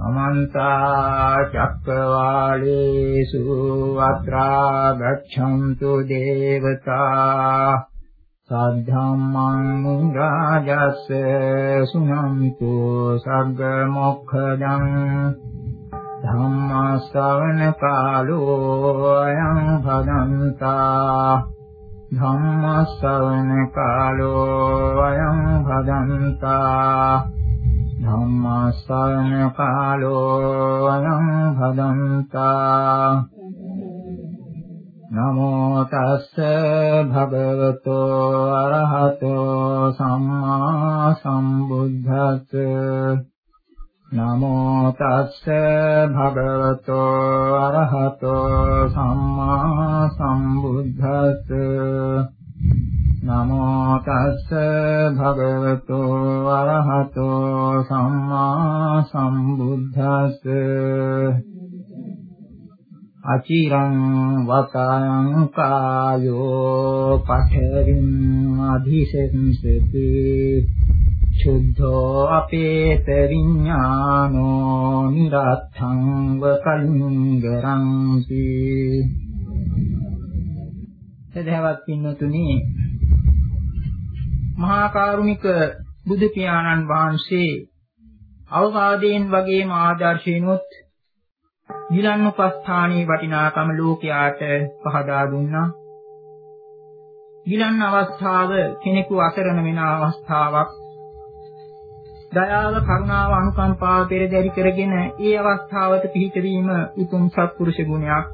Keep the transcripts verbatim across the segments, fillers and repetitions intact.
समन्त चक्रवालेषु अत्रा गच्छन्तु देवता सद्धम्मं राजस्य सुनन्तु सर्गमोक्षदं धम्मश्रवण कालो अयं भदन्ता धम्मश्रवण कालो अयं भदन्ता धम्मश्रवण कालो अयं भदन्ता नमो तस्ස භගවतो අරහතෝ සම්මා සම්බුද්දස්ස නමෝ තස්ස භගවතෝ අරහතෝ සම්මා සම්බුද්දස්ස නමෝ තස්ස භගවතෝ අරහතෝ සම්මා සම්බුද්දස්ස අචිරං වතං කායෝ පඨරින් අධිසෙන්සති චුද්ධෝ අපේත විඥානෝ නිරත්තං වකලින්ගරංති. සදහවත් පින්වතුනි, මහා කරුණික බුදු පියාණන් වහන්සේ අවවාදයෙන් වගේම ආදර්ශයෙන්ොත් ගිලන්උපස්ථානයේ වටිනාකම ලෝකයාට පහදා දුන්නා. ගිලන් අවස්ථාව කෙනෙකු අසරණ වෙන අවස්ථාවක්. දයාව, කරුණාව, අනුකම්පාව පෙරදරි කරගෙන ඒ අවස්ථාවට පිහිටවීම උතුම් සත්පුරුෂ ගුණයක්.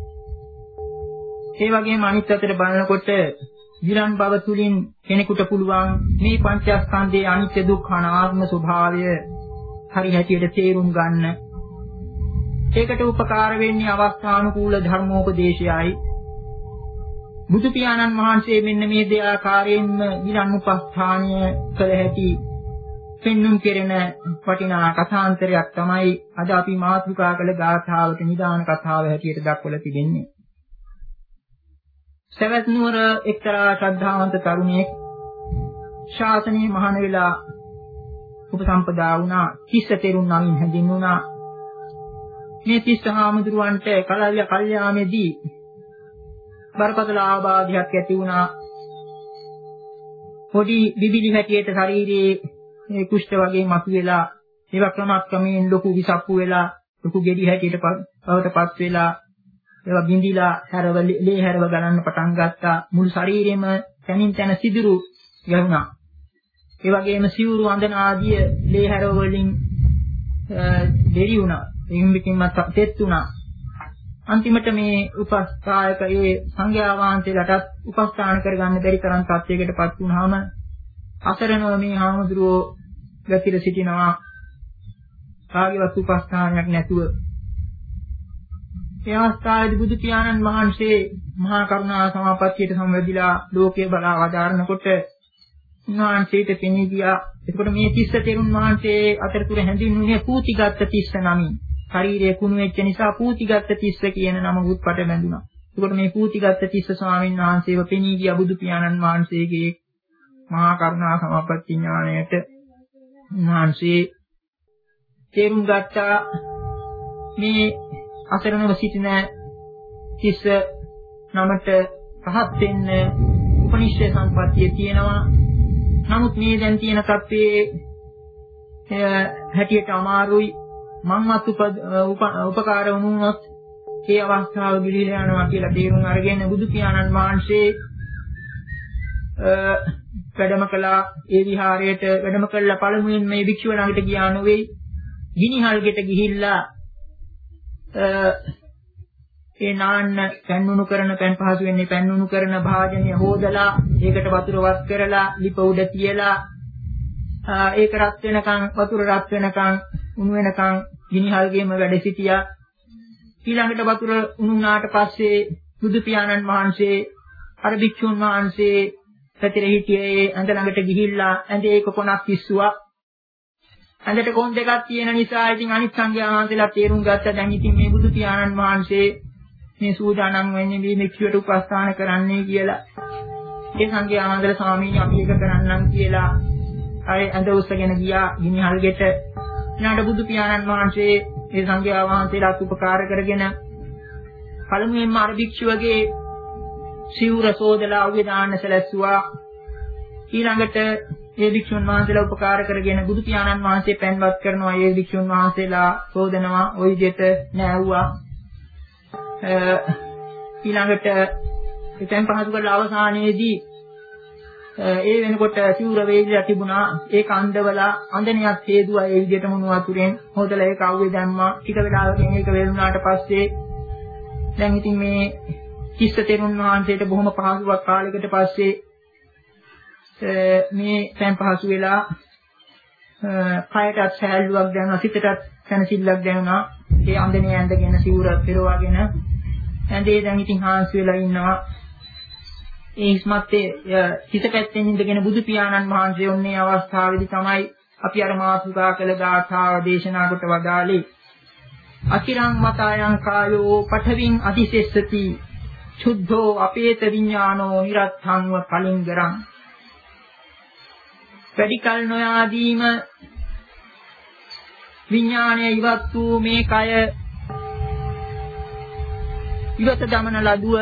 ඒ වගේම අනිත් අතට බලනකොට ගිලන් බව තුලින් කෙනෙකුට පුළුවන් මේ පංචස්කන්ධයේ අනිත්‍ය දුක්ඛ අනාත්ම ස්වභාවය හරි හැටියට තේරුම් ගන්න. ඒකට උපකාර වෙන්නේ අවස්ථානුකූල ධර්මෝපදේශයයි. බුදු පියාණන් වහන්සේ මෙන්න මේ දෙආකාරයෙන්ම ගිලන් උපස්ථානය කළ හැටි පෙන්눔 කෙරෙන වටිනා කථාන්තරයක් තමයි අද අපි මාතෘකා කළ ගාථාවට නිදාන කතාව හැටියට දක්වලා තිබෙන්නේ. සවැත් නුවර එක්තරා ශ්‍රද්ධාවන්ත තරුණයෙක් ශාසනයේ මහාන වෙලා උපසම්පදා වුණා. තිස්ස තෙරුන් නමින් හැඳින්වුණා. මේ තිස්ස හාමුදුරුවන්ට කලල්‍ය කල්යාමේදී බරපතල ආබාධයක් ඇති වුණා. පොඩි බිබිලි හැටියට ශරීරයේ මේ කුෂ්ඨ වගේ මතුවෙලා ඒවා ක්‍රමක්‍රමයෙන් ලොකු විසප්පු වෙලා ලොකු ගෙඩි හැටියට බවටපත් වෙලා ඒවා බිඳිලා හැරව ලේ හැරව ගලන්න පටන් ගත්තා. මුළු ශරීරෙම තනින් තන සිදුරු ගැහුණා. ඒ වගේම සිවුරු අඳන ආදිය ලේ හැරව වලින් දෙරි වුණා. එයින්කින්ම තෙත් වුණා. අන්තිමට මේ උපස්ථායක ඒ සංඝයා වහන්සේලාටත් උපස්ථාන කරගන්න බැරි තරම් තත්යකටපත් වුණාම අසරණව මේ හාමුදුරුවෝ ගැතිර සිටිනවා. කාගේවත් උපස්ථානයක් නැතුව. ඒ අවස්ථාවේදී බුදු පියාණන් වහන්සේ මහා කරුණා සමාපත්තියට සම්වැදිලා ලෝකයේ බලා වදාරනකොට උන්වහන්සේට පෙනී ගියා. එතකොට මේ තිස්ස තෙරුන් වහන්සේ අතරතුර හැඳින්වුනේ පූතිගත් තිස්ස නමින්. ශරීරයේ කුණු වෙච්ච නිසා පූතිගත් තිස්ස කියන නම උත්පත බැඳුණා. එතකොට මේ පූතිගත් තිස්ස ස්වාමීන් වහන්සේව පෙනී ගියා බුදු පියාණන් වහන්සේගේ මහා කරුණා සමාපatti ඥාණයට. උන්වහන්සේ තේරුම් ගත්තා මේ අසරණව සිටින තිස්ස නමට රහත් වෙන්න උපනිෂේ සම්පත්තිය තියෙනවා. නමුත් මේ දැන් තියෙන තත්ත්වයේ හැටියට අමාරුයි. මම්මත් උපකාර වුණොත් ඒ අවස්ථාව ගිලිලා යනවා කියලා තේරුම් අරගෙන බුදු පියාණන් වහන්සේ වැඩම කළා. ඒ විහාරයට වැඩම කළා. පළමුවෙන් මේ භික්ෂුව ළඟට ගියා නෙවෙයි, ගිනිහල්ගෙට ගිහිල්ලා ඒ නාන්න පැන්නුණු කරන පැන් පහසු වෙන්නේ පැන්නුණු කරන භාජනය හොදලා ඒකට වතුර වත් කරලා ලිප උඩ තියලා ඒක රත් වෙනකන් වතුර රත් වෙනකන් උණු වෙනකන් ගිනිහල්ගෙම වැඩ සිටියා. ඊළඟට වතුර උණුනාට පස්සේ බුදු පියාණන් වහන්සේ අර භික්ෂුන් වහන්සේ පැතිර හිටියේ ඇඳ ළඟට ගිහිල්ලා ඇඳේ එක කොනක් කිස්සුවා. ඇඳට කොන් දෙකක් තියෙන නිසා ඉතින් අනිත් සංඝයා වහන්සේලා තේරුම් ගත්තා දැන් ඉතින් මේ බුදු පියාණන් වහන්සේ මේ සූදානම් වෙන්නේ මේ භික්ෂුවට උපස්ථාන කරන්නයි කියලා. ඒ සංඝයා වහන්සේලා ස්වාමීනි අපි ඒක කරන්නම් කියලා අර ඇඳ උස්සගෙන ගියා ගිනිහල්ගෙට. ඊළඟ බුදු පියාණන් වහන්සේ මේ සංඝයා වහන්සේලාට උපකාර කරගෙන පළමුවෙන්ම අර භික්ෂුවගේ සිවුර සෝදලා අවුවේ දාන්න සැලැස්සුවා. ඊළඟට මේ භික්ෂුන් වහන්සේලා උපකාර කරගෙන බුදු පියාණන් වහන්සේ පෙන්වත් කරනවා. මේ භික්ෂුන් වහන්සේලා සෝදනවා ওই විදිහට නෑවුවා. ඊළඟට එතෙන් පහසු කරලා අවසානයේදී ඒ වෙනකොට සිවුර වේලිලා තිබුණා. ඒක අන්දවලා අන්දනියක් හේදුවා. ඒ විදිහට මුණු වතුරෙන් හොදලා ඒක අවුවේ දැම්මා. ටික වෙලාවකින් ඒක වෙලුණාට පස්සේ දැන් ඉතින් මේ තිස්ස තෙරුන් වහන්සේට බොහොම පහසුවක් කාලයකට පස්සේ මේ දැන් පහසු වෙලා කයටත් සැහැල්ලුවක් දැනුණා, සිතටත් සැනසෙල්ලක් දැනුණා. ඒ අන්දනේ ඇඳගෙන සිවුර පෙරවාගෙන ඇඳේ දැන් ඉතින් හාන්සි වෙලා ඉන්නවා. ඒ ඉස්මත්තේ හිත පැත්තෙන් ඉඳගෙන බුදු පියාණන් වහන්සේ ඔන්නේ අවස්ථාවේදී තමයි අපි අර මාතුකා කළ ගාථාව දේශනා කොට වදාළේ. අකිරං මතායන් කායෝ පඨවින් අදිසෙස්සති චුද්ධෝ අපේත විඥානෝ නිරත්තංව කලින්ගරං. වැඩි කල නොයාදීම විඥානය ඉවත් වූ මේ කය ඉවත දමන ලදුව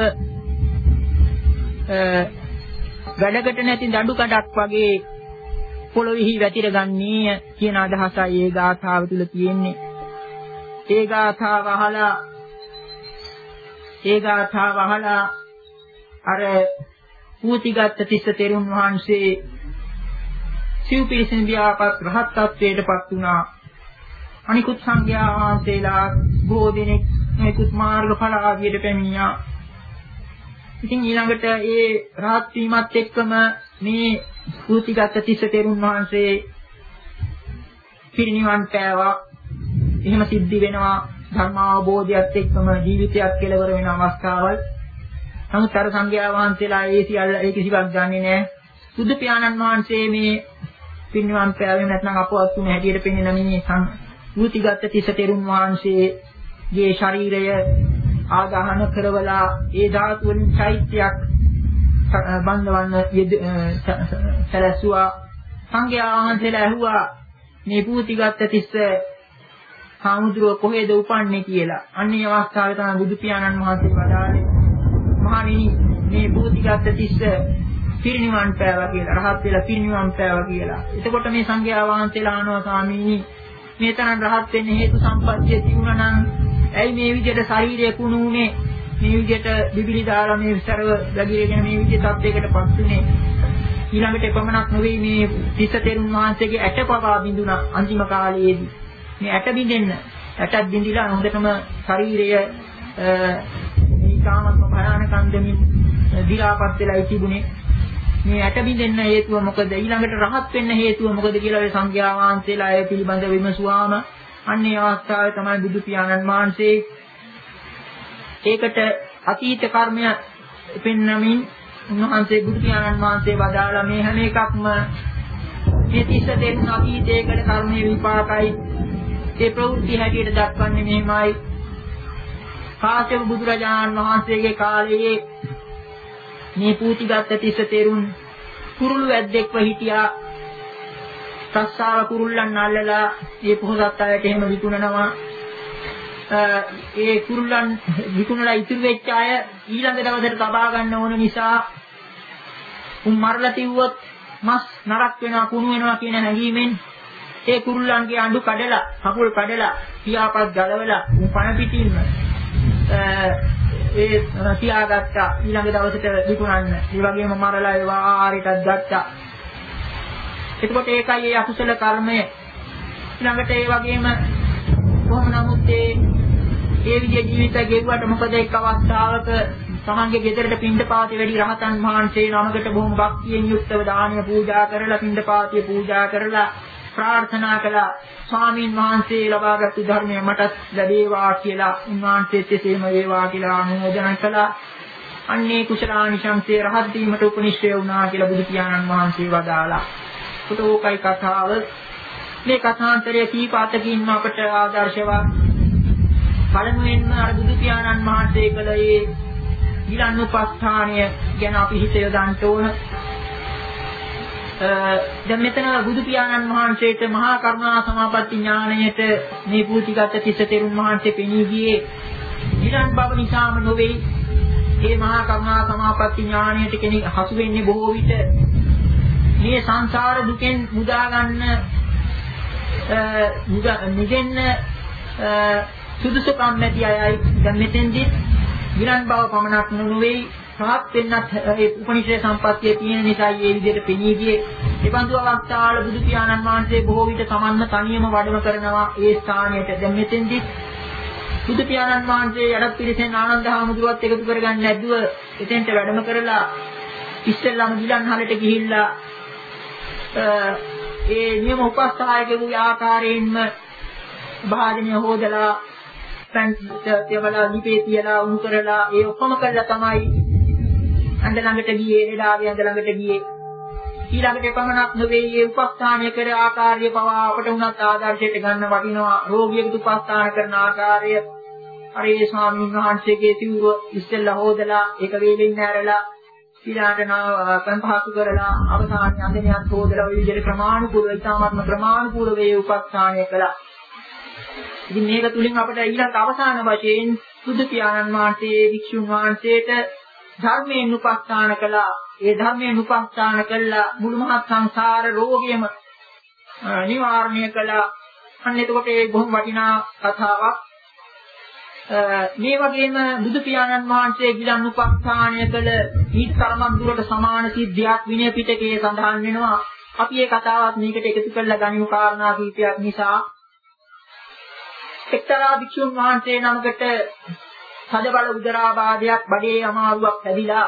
වැඩකට නැති දඬු කඩක් වගේ පොළොවේහි වැතිර ගන්නී කියන අදහසයි ඒ ගාථාව තුල තියෙන්නේ. ඒ ගාථාව අහලා ඒ ගාථාව අහලා අර පූතිගත් තිස්ස තෙරුන් වහන්සේ සිව් පිරිසින් ව්‍යාපත් රහත් ත්වයටපත් වුණා. අනිකුත් සංඝයා වහන්සේලා බොහෝ දෙනෙක් මේකුත් මාර්ගඵල ආදියට පැමිණියා. ඉතින් ඊළඟට ඒ රහත් වීමත් එක්කම මේ පූතිගත් තිස්ස තෙරුන් වහන්සේ පිරිනිවන් පෑවා. එහෙම සිද්ධි වෙනවා ධර්ම අවබෝධයත් එක්කම ජීවිතයක් කෙලවර වෙන අවස්ථාවල්. නමුත් අර සංඝයා වහන්සේලා ඒ සියල්ල ඒ කිසිවක් දන්නේ නැහැ. බුදු පියාණන් වහන්සේ මේ පිරිනිවන් පෑවේ නැත්නම් අපවත් වුණ හැටියට පෙන්වන මේ පූතිගත් තිස්ස තෙරුන් වහන්සේගේ ශරීරය ආදාහන කරවලා ඒ ධාතු වලින් චෛත්‍යයක් බඳවන්න සැලැස්සුවා. සංඝයා වහන්සේලා ඇහුවා මේ පූතිගත් තිස්ස හාමුදුරුව කොහෙද උපන්නේ කියලා. අන්නේ අවස්ථාවේ තමයි බුදු පියාණන් වහන්සේ වදාළේ මහණෙනි මේ පූතිගත් තිස්ස පිරිනිවන් පෑවා කියලා, රහත් වෙලා පිරිනිවන් පෑවා කියලා. එතකොට මේ සංඝයා වහන්සේලා අහනවා ස්වාමීනි මේ තරම් රහත් වෙන්න හේතු සම්පත්තිය තිබුණා නම් ඇයි මේ විදිහට ශරීරය කුණු උනේ? මේ විදිහට බිබිලි දාලා මේ විතරව ගැගිරගෙන මේ විදිහට තත්යකටපත් උනේ. ඊළඟට එපමණක් නෙවෙයි මේ තිස්ස තෙරුන් වහන්සේගේ ඇටපවා බිඳුණා අන්තිම කාලයේදී. මේ ඇට බින්දෙන්න ඇටක් බින්දිලා හොඳටම ශරීරය ඊටාමත්ම භයානක අන්දමින් දිලාපත් වෙලා තිබුණේ. මේ ඇට බින්දෙන්න හේතුව මොකද? ඊළඟට රහත් වෙන්න හේතුව මොකද කියලා ඒ සංඝයා වහන්සේලා ඒ පිළිබඳව විමසුවාම අන්නේ අවස්ථාවේ තමයි බුදු පියාණන් වහන්සේ ඒකට අතීත කර්මය පෙන්වමින් උන්වහන්සේ බුදු පියාණන් වහන්සේ වදාලා මේ හැම එකක්ම මේ තිස්ස දෙන්න අතීතයේ කළ කර්මයේ විපාකයි. ඒ ප්‍රවෘත්ති හැටියට දක්වන්නේ මෙහිමයි. කාශ්‍යප බුදුරජාණන් වහන්සේගේ කාලයේ මේ පූතිගත් තිස්ස තෙරුන් කුරුළු වැද්දෙක්ව හිටියා. සස්සාව කුරුල්ලන් අල්ලලා ඒ පොහොසත් අයට එහෙම විකුණනවා. ඒ කුරුල්ලන් විකුණලා ඉතුරු වෙච්ච අය ඊළඟ දවසට තබා ගන්න ඕන නිසා උන් මරලා තිව්වොත් මස් නරක් වෙනවා කුණු වෙනවා කියන හැඟීමෙන් ඒ කුරුල්ලන්ගේ අඬු කඩලා කකුල් කඩලා පියාපත් ගලවලා උන් පණ පිටින්ම ඒ තියාගත්තා ඊළඟ දවසට විකුණන්න. ඒ වගේම මරලා ඒවා ආහාරයටත් ගත්තා. එතකොට ඒකයි ඒ අකුසල කර්මය. ඊළඟට ඒ වගේම කොහොම නමුත් ඒ ඒ විදිහේ ජීවිත ගෙවුවට මොකද එක් අවස්ථාවක තමන්ගේ ගෙදරට පින්ඩපාතේ වැඩි රහතන් වහන්සේ නමකට බොහොම භක්තියෙන් යුක්තව දානීය පූජා කරලා පින්ඩපාතේ පූජා කරලා ප්‍රාර්ථනා කළා ස්වාමීන් වහන්සේ ලබාගත් ධර්මය මටත් ලැබේවා කියලා උන්වහන්සේත් එසේම වේවා කියලා අනුමෝදන් කළා. අන්නේ කුසලානිසංසයේ රහත් වීමට උපනිශ්‍රය වුණා කියලා බුදු පියාණන් වහන්සේ වදාලා. පුතෝකයි කතාව. මේ කථාන්තරය කීප අතකින්ම අපට ආදර්ශවත්. පළමුවෙන්ම අර බුදු පියාණන් වහන්සේ කළ ඒ ගිලන් උපස්ථානය ගැන අපි හිත යොදන්න ඕන. දැන් මෙතන බුදු පියාණන් වහන්සේට මහා කරුණා සමාපatti ඥාණයට මේ පූතිගත තිස්ස තෙරුන් වහන්සේ පෙනී ගියේ නිරන් බව නිසාම නොවේ. මේ මහා කරුණා සමාපatti ඥාණයට කෙනෙක් හසු වෙන්නේ බොහෝ විට මේ සංසාර දුකෙන් මුදා ගන්න නිදෙන්න සුදුසුකම් නැති අයයි. දැන් මෙතෙන්දී නිරන් බව පමණක් නොවේ සාත් වෙන්නත් ඒ උපනිෂේ සම්පත්තිය තියෙන නිසා මේ විදිහට පෙනී ගියේ. ඒ බඳු අවස්ථාවල බුදු පියාණන් වහන්සේ බොහෝ විට සමන්ම තනියම වැඩම කරනවා ඒ ස්ථානයට. දැන් මෙතෙන්දී බුදු පියාණන් වහන්සේ යඩත් පිරිසෙන් ආනන්ද හාමුදුරුවත් එකතු කරගන්න නැද්දුව එතෙන්ට වැඩම කරලා ඉස්සෙල්ලාම ගිලන්හලට ගිහිල්ලා ඒ නියම උපස්ථායකගේ ආකාරයෙන්ම භාජනය හොදලා පෑන් තියවලා දීපේ තියලා උණු කරලා ඒ ඔක්කොම කරලා තමයි අඳ ළඟට ගියේ. එඩාගේ අඳ ළඟට ගියේ. ඊළඟට පමණක් නෙවෙයි මේ උපස්ථානය කර ආකාරය පවා අපට උනත් ආදර්ශයට ගන්න වටිනවා. රෝගියෙකුට උපස්ථාන කරන ආකාරය අර ඒ ස්වාමීන් වහන්සේගේ සිවුර ඉස්සෙල්ලා හොදලා ඒක වේලෙන් ඇරලා ඊළඟට නා පහසු කරලා අවසානයේ අඳිනියත් හොදලා ওই විදිහට ප්‍රමාණිකූලව ඉතාමත්ම ප්‍රමාණිකූලව වේ උපස්ථානය කළා. ඉතින් මේක තුලින් අපිට ඊළඟ අවසාන වශයෙන් බුදු පියාණන් වහන්සේ වික්ෂුන් වහන්සේට ධර්මයෙන් උපස්ථාන කළා. ඒ ධර්මයෙන් උපස්ථාන කළා මුළු මහත් සංසාර රෝගියම නිවාරණය කළා. අන්න එතකොට ඒ බොහොම වටිනා කතාවක්. මේ වගේම බුදු පියාණන් වහන්සේ ගිලන් උපස්ථානය කළ ඊට තරමක් දුරට සමාන සිද්ධියක් විනය පිටකයේ සඳහන් වෙනවා. අපි මේ කතාවත් මේකට එකතු කරලා ගනිමු කාරණා කීපයක් නිසා. එක්තරා භික්ෂුන් වහන්සේ නමකට සදබල උදරාබාධයක් බඩේ අමාරුවක් ඇදිලා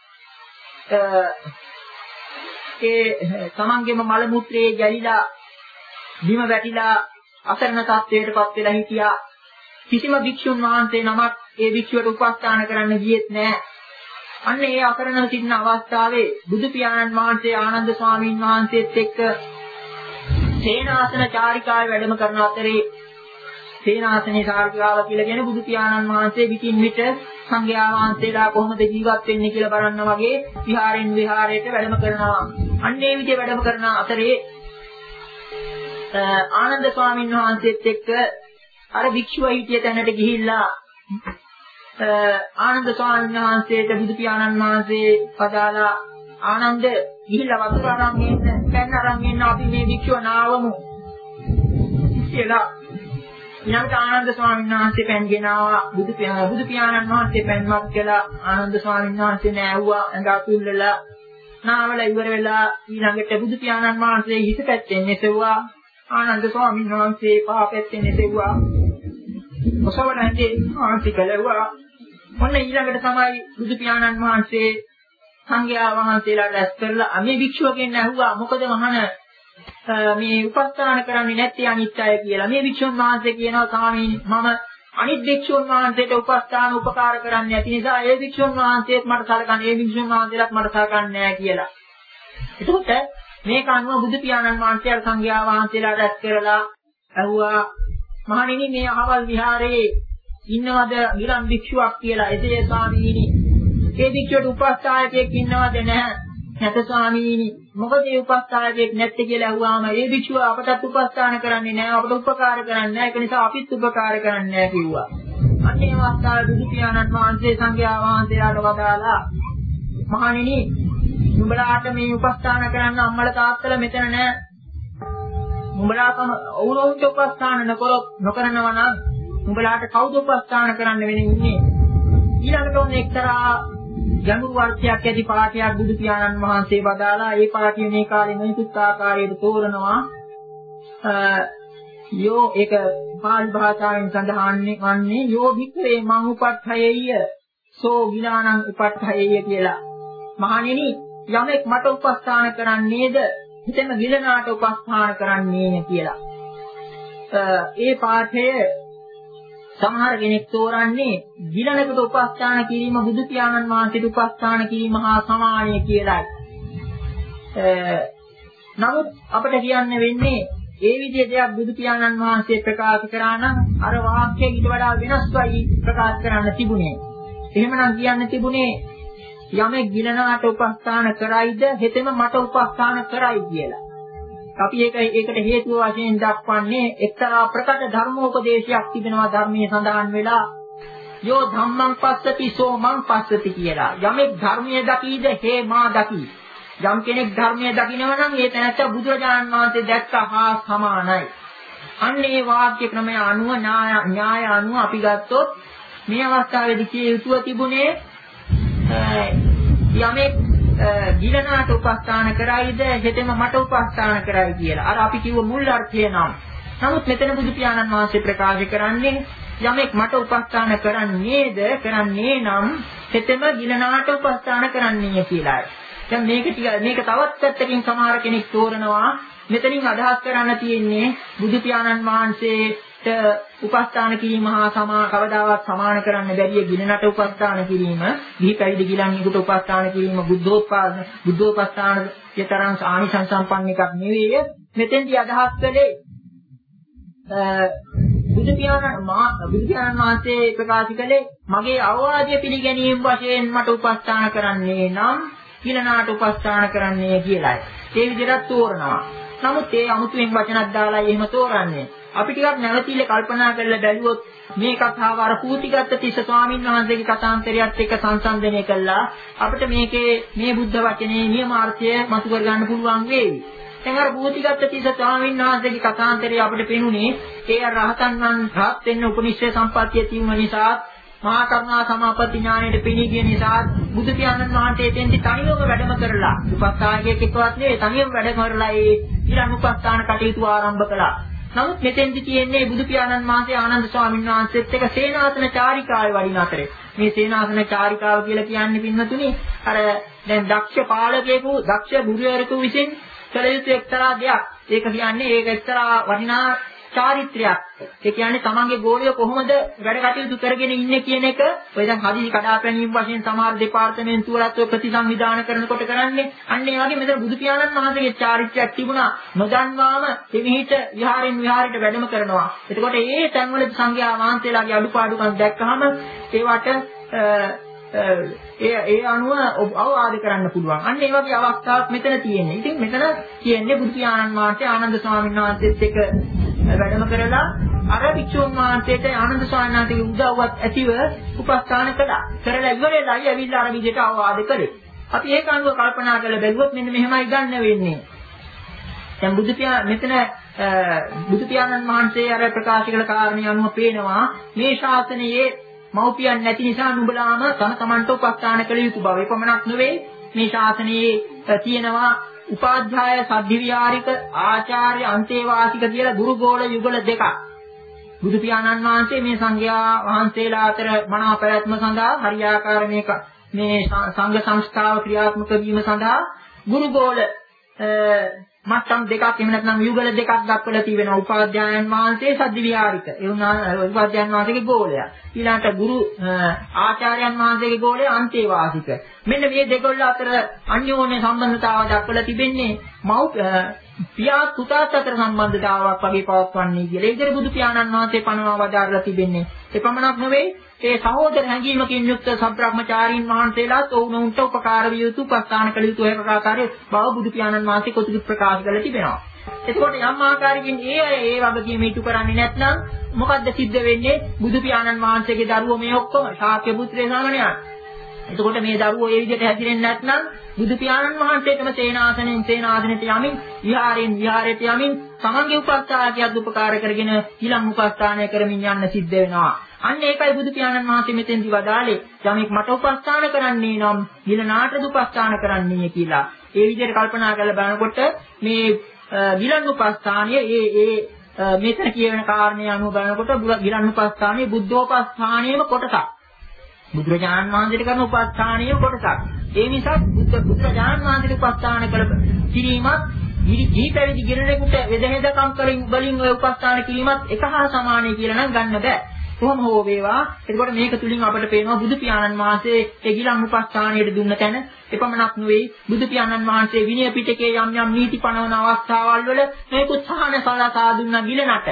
ඒ තමන්ගේම මල මුත්‍රයේ ගැලිලා බිම වැටිලා අසරණ තත්ත්වයටපත් වෙලා හිටියා. කිසිම භික්ෂුන් වහන්සේ නමක් ඒ භික්ෂුවට උපස්ථාන කරන්න ගියෙත් නැහැ. අන්න ඒ අසරණ සිටින අවස්ථාවේ බුදු පියාණන් වහන්සේ ආනන්ද ස්වාමීන් වහන්සේත් එක්ක සේනාසන චාරිකාවේ වැඩම කරන අතරේ සේනාසනේ චාරිකාව කියලා කියන බුදු පියාණන් වහන්සේ විකින් විට සංඝයා වහන්සේලා කොහොමද ජීවත් වෙන්නේ කියලා බලන්න වගේ විහාරෙන් විහාරයට වැඩම කරනවා. අන්න ඒ විදිහට වැඩම කරන අතරේ ආනන්ද ස්වාමීන් වහන්සේත් එක්ක අර භික්ෂුව හිටිය තැනට ගිහිල්ලා ආනන්ද ස්වාමීන් වහන්සේට බුදු පියාණන් වහන්සේ පදාලා ආනන්ද ගිහිල්ලා වතුර අරන් එන්න පැන්න අරන් එන්න අපි මේ භික්ෂුව නාවමු කියලා. ඊළඟට ආනන්ද ස්වාමීන් වහන්සේ පැන් ගෙනාවා. බුදු පියාණන් බුදු පියාණන් වහන්සේ පැන්මක් කළා. ආනන්ද ස්වාමීන් වහන්සේ නෑවුවා ඇඟ අතුල්ලලා නාවලා ඉවර වෙලා ඊළඟට බුදු පියාණන් වහන්සේ හිත පැත්තෙන් එසෙව්වා. ආනන්ද ස්වාමීන් වහන්සේ පහ පැත්තෙන් එසෙව්වා. ඔසවලන්ගේ ආන්ති කළා. මොන ඊළඟට තමයි බුදු පියාණන් වහන්සේ සංඝයා වහන්සේලා රැස් කරලා මේ භික්ෂුවගෙන් ඇහුවා මොකද මහණ මේ උපස්ථාන කරන්නේ නැත්තේ අනිත් අය කියලා. මේ භික්ෂුන් වහන්සේ කියනවා ස්වාමීනි මම අනිත් භික්ෂුන් වහන්සේට උපස්ථාන උපකාර කරන්නේ නැති නිසා ඒ භික්ෂුන් වහන්සේත් මට සලකන්නේ ඒ භික්ෂුන් වහන්සේලාත් මට සලකන්නේ නැහැ කියලා. එතකොට මේක අනුව බුදු පියාණන් වහන්සේ සංඝයා වහන්සේලා රැස් කරලා ඇහුවා මහණෙනි මේ අහවල් විහාරයේ ඉන්නවද ගිලන් භික්ෂුවක් කියලා. එසේ ස්වාමීනි ඒ භික්ෂුවට උපස්ථායකයෙක් ඉන්නවද නැහැ. නැත ස්වාමීනි මොකද ඒ උපස්ථායකයෙක් නැත්තේ කියලා අහුවාම ඒ භික්ෂුව අපටත් උපස්ථාන කරන්නේ නැහැ අපට උපකාර කරන්නේ නැහැ ඒක නිසා අපිත් උපකාර කරන්නේ නැහැ කිව්වා. අන්න ඒ අවස්ථාවේ බුදු පියාණන් වහන්සේ සංඝයා වහන්සේලාට වදාලා මහණෙනි නුඹලාට මේ උපස්ථාන කරන්න අම්මලා තාත්තලා මෙතන නැහැ. නුඹලාටම අවුරුද්ද උපස්ථාන නොකරොත් නොකරනවා නම් නුඹලාට කවුද උපස්ථාන කරන්න වෙන්නේ ඉන්නේ. ඊළඟට ඔන්න එක්තරා ජනුරු වර්ෂයක් ඇති පාඨයක් බුදු පියාණන් වහන්සේ වදාලා ඒ පාඨය මේ කාලේ නොයෙකුත් ආකාරයට තෝරනවා. යෝ ඒක පාලි භාෂාවෙන් සඳහන් වන්නේ යෝ භික්ඛවේ මං උපට්ඨයෙය සෝ ගිලානං උපට්ඨයෙය කියලා. මහණෙනි යමෙක් මට උපස්ථාන කරන්නේද හිතෙම ගිලනාට උපස්ථාන කරන්නේ කියලා. ඒ පාඨය සමහර කෙනෙක් තෝරන්නේ ගිලනකට උපස්ථාන කිරීම බුදු පියාණන් වහන්සේට උපස්ථාන කිරීම හා සමානයි කියලායි. නමුත් අපිට කියන්න වෙන්නේ ඒ විදිහේ දෙයක් බුදු පියාණන් වහන්සේ ප්‍රකාශ කරා නම් අර වාක්‍යය ඊට වඩා වෙනස් වෙයි ප්‍රකාශ කරන්න තිබුණේ. එහෙමනම් කියන්න තිබුණේ යමෙක් ගිලනාට උපස්ථාන කරයිද හෙතෙම මට උපස්ථාන කරයි කියලා. අපි ඒක ඒකට හේතුව වශයෙන් දක්වන්නේ එක්තරා ප්‍රකට ධර්මෝපදේශයක් තිබෙනවා ධර්මයේ සඳහන් වෙලා යෝ ධම්මං පස්සති සෝ මං පස්සති කියලා. යමෙක් ධර්මයේ දකීද හේ මා දකී. යම් කෙනෙක් ධර්මයේ දකිනවා නම් ඒ තැනත්තා බුදුරජාණන් වහන්සේ දැක්කා හා සමානයි. අන්න ඒ වාක්‍ය ක්‍රමය අනුව න්‍යාය න්‍යාය අනුව අපි ගත්තොත් මේ අවස්ථාවේදී කිය යුතුව තිබුණේ යමෙක් ගිලනාට උපස්ථාන කරයිද හෙතෙම මට උපස්ථාන කරයි කියලා. අර අපි කිව්ව මුල් අර්ථය නම්. නමුත් මෙතන බුදු පියාණන් වහන්සේ ප්‍රකාශ කරන්නේ යමෙක් මට උපස්ථාන කරන්නේද කරන්නේ නම් හෙතෙම ගිලනාට උපස්ථාන කරන්නේ කියලායි. දැන් මේක මේක තවත් පැත්තකින් සමහර කෙනෙක් තෝරනවා මෙතනින් අදහස් කරන්න තියෙන්නේ බුදු පියාණන් වහන්සේට උපස්ථාන කිරීම හා සමා කවදාවත් සමාන කරන්න බැරිය ගිලනට උපස්ථාන කිරීම, ගිහි පැවිදි ගිලන්නිකට උපස්ථාන කිරීම බුද්ධෝත්පාද බුද්ධෝපස්ථාන යතරං ආනිසංස සම්පන්න එකක් නෙවෙයි. මෙතෙන්දී අදහස් කළේ බුදු පියාණන් මා බුදු පියාණන් වහන්සේ ප්‍රකාශ කළේ මගේ අවවාදය පිළිගැනීම වශයෙන් මට උපස්ථාන කරන්නේ නම් ගිලනාට උපස්ථාන කරන්නේ කියලායි. ඒ විදිහට තෝරනවා. නමුත් ඒ අමුතුවෙන් වචනක් දාලා එහෙම තෝරන්නේ. අපි ටිකක් නැවතිලා කල්පනා කරලා බැලුවොත් මේ කතාව අර පූතිගත්ත තිස්ස ස්වාමීන් වහන්සේගේ කතාන්තරයත් එක්ක සංසන්දනය කළා අපිට මේකේ මේ බුද්ධ වචනේ නියමාර්ථය මතු කර ගන්න පුළුවන් වේවි. දැන් අර පූතිගත්ත තිස්ස ස්වාමීන් වහන්සේගේ කතාන්තරය අපිට පෙනුනේ ඒ රහතන් වහන්සේ රහත් වෙන්න උපනිෂේ සම්පත්තිය තියුණ නිසා මහා කරුණා සමාපatti ඥාණයට පිණී ගිය නිසා බුදු පියාණන් වහන්සේ එතෙන්දි තනියම වැඩම කරලා උපස්ථායකයෙක් එක්කවත් නෙවෙයි තනියම වැඩ කරලා ඒ ඊළඟ උපස්ථාන කටයුතු ආරම්භ කළා. නමුත් මෙතෙන්දි තියෙන්නේ බුදු පියාණන් වහන්සේ ආනන්ද ස්වාමීන් වහන්සේත් එක්ක සේනාසන චාරිකාවේ වඩින අතරේ. මේ සේනාසන චාරිකාව කියලා කියන්නේ පින්නතුනේ අර දැන් දක්ෂ පාලකයෙකු දක්ෂ ගුරුවරයෙකු විසින් කළ යුතු එක්තරා දෙයක්. ඒක කියන්නේ ඒක එක්තරා වටිනා චාරිත්‍රයක්. ඒ කියන්නේ තමන්ගේ ගෝලිය කොහොමද වැඩ කටයුතු කරගෙන ඉන්නේ කියන එක ඔය දැන් හදිසි කඩාපැනීම් වශයෙන් සමහර දෙපාර්තමේන්තු වලත් ඔය ප්‍රතිසංවිධානය කරනකොට කරන්නේ. අන්න ඒ වගේ මෙතන බුදු පියාණන් වහන්සේගේ චාරිත්‍රයක් තිබුණා. නොදන්වාම එවිහිට විහාරෙන් විහාරයට වැඩම කරනවා. එතකොට ඒ තැන්වල සංඝයා වහන්සේලාගේ අඩුපාඩුකම් දැක්කහම ඒවට ඒ ඒ අනුව අවවාද කරන්න පුළුවන්. අන්න ඒ වගේ අවස්ථාවක් මෙතන තියෙන්නේ. ඉතින් මෙතන කියන්නේ බුදු පියාණන් වහන්සේ ආනන්ද ස්වාමීන් වහන්සේත් එක්ක වැඩම කරලා අර වික්ෂුන් වහන්සේට ආනන්ද ස්වාමීන් වහන්සේගේ උදව්වත් ඇතිව උපස්ථාන කළා. කරලා ඉවරෙලායි ඇවිල්ලා අර විදිහට අවවාද කළේ. අපි ඒක අනුව කල්පනා කරලා බැලුවොත් මෙන්න මෙහෙමයි ගන්න වෙන්නේ. දැන් බුදු පියා මෙතන බුදු පියාණන් වහන්සේ අර ප්‍රකාශ කළ කාරණේ අනුව පේනවා මේ ශාසනයේ මෞපියන් නැති නිසා නුඹලාම තම තමන්ට උපස්ථාන කළ යුතු බව. එපමණක් නෙවෙයි මේ ශාසනයේ තියෙනවා උපාධ්‍යාය සද්ධිවිහාරික ආචාර්ය අන්තේවාසික කියලා ගුරුගෝල යුගල දෙකක්. බුදු පියාණන් වහන්සේ මේ සංඝයා වහන්සේලා අතර මනා පැවැත්ම සඳහා හරියාකාර මේක මේ සංඝ සංස්ථාව ක්‍රියාත්මක වීම සඳහා ගුරුගෝල මට්ටම් දෙකක් එහෙම නැත්නම් යුගල දෙකක් දක්වලා තියෙනවා. උපාධ්‍යායන් වහන්සේ සද්ධිවිහාරික ඒ වුණා උපාධ්‍යායන් වහන්සේගේ ගෝලයා. ඊළඟට ගුරු ආචාර්යයන් වහන්සේගේ ගෝලයා අන්තේවාසික. මෙන්න මේ දෙකොල්ල අතර අන්‍යෝන්‍ය සම්බන්ධතාව දක්වලා තිබෙන්නේ මව් පියා පුතාත් අතර සම්බන්ධතාවක් වගේ පවත්වන්නේ කියලා. ඒ විදිහට බුදු පියාණන් වහන්සේ පනවා වදාරලා තිබෙන්නේ. එපමණක් නෙවෙයි ඒ සහෝදර හැඟීමකින් යුක්ත සබ්‍රාහ්මචාරීන් වහන්සේලාත් ඔවුන්ට උපකාර විය යුතු උපස්ථාන කළ යුතු ඒ ප්‍රකාරයේ බව බුදු පියාණන් වහන්සේ කොටු ප්‍රකාශ කරලා තිබෙනවා. එතකොට යම් ආකාරයකින් ඒ අය ඒ වගකීම ඉටු කරන්නේ නැත්නම් මොකද්ද සිද්ධ වෙන්නේ? බුදු පියාණන් වහන්සේගේ දරුවෝ මේ ඔක්කොම ශාක්‍ය පුත්‍රයන් සාමණේයන්. එතකොට මේ දරුවෝ ඒ විදිහට හැදිරෙන්නේ නැත්නම් බුදු පියාණන් වහන්සේටම සේනාසනෙන් සේනාසනෙට යමින් විහාරයෙන් විහාරයට යමින් තමන්ගේ උපස්ථායකයන් උපකාර කරගෙන ඊළඟ උපස්ථානය කරමින් යන්න සිද්ධ වෙනවා. අන්න ඒකයි බුදු පියාණන් වහන්සේ මෙතෙන්දි වදාළේ යමෙක් මට උපස්ථාන කරන්නේ නම් ගිලනාටද උපස්ථාන කරන්නේ කියලා. ඒ විදිහට කල්පනා කරලා බලනකොට මේ ගිලන් උපස්ථානයේ ඒ ඒ මෙතන කියන කාරණේ අනුව බලනකොට ගිලන් උපස්ථානයේ බුද්ධෝපස්ථානයේම කොටසක්. බුදුරජාණන් වහන්සේට කරන උපස්ථානයේ කොටසක්. ඒ නිසා බුද්ධ බුදුරජාණන් වහන්සේට උපස්ථාන කළ කිරීමත් ජී පැවිදි ගිරණෙකුට වෙදහෙදකම් කලින් වලින් ඔය උපස්ථාන කිරීමත් එක හා සමානයි කියලා නම් ගන්න බෑ. කොහොම හෝ වේවා. එතකොට මේක තුලින් අපට පේනවා බුදු පියාණන් වහන්සේ ඒ ගිලන් උපස්ථානයට දුන්න තැන එපමණක් නෙවෙයි බුදු පියාණන් වහන්සේ විනය පිටකයේ යම් යම් නීති පනවන අවස්ථාවල් වල මේක උත්සාහන සලසා දුන්න ගිලනට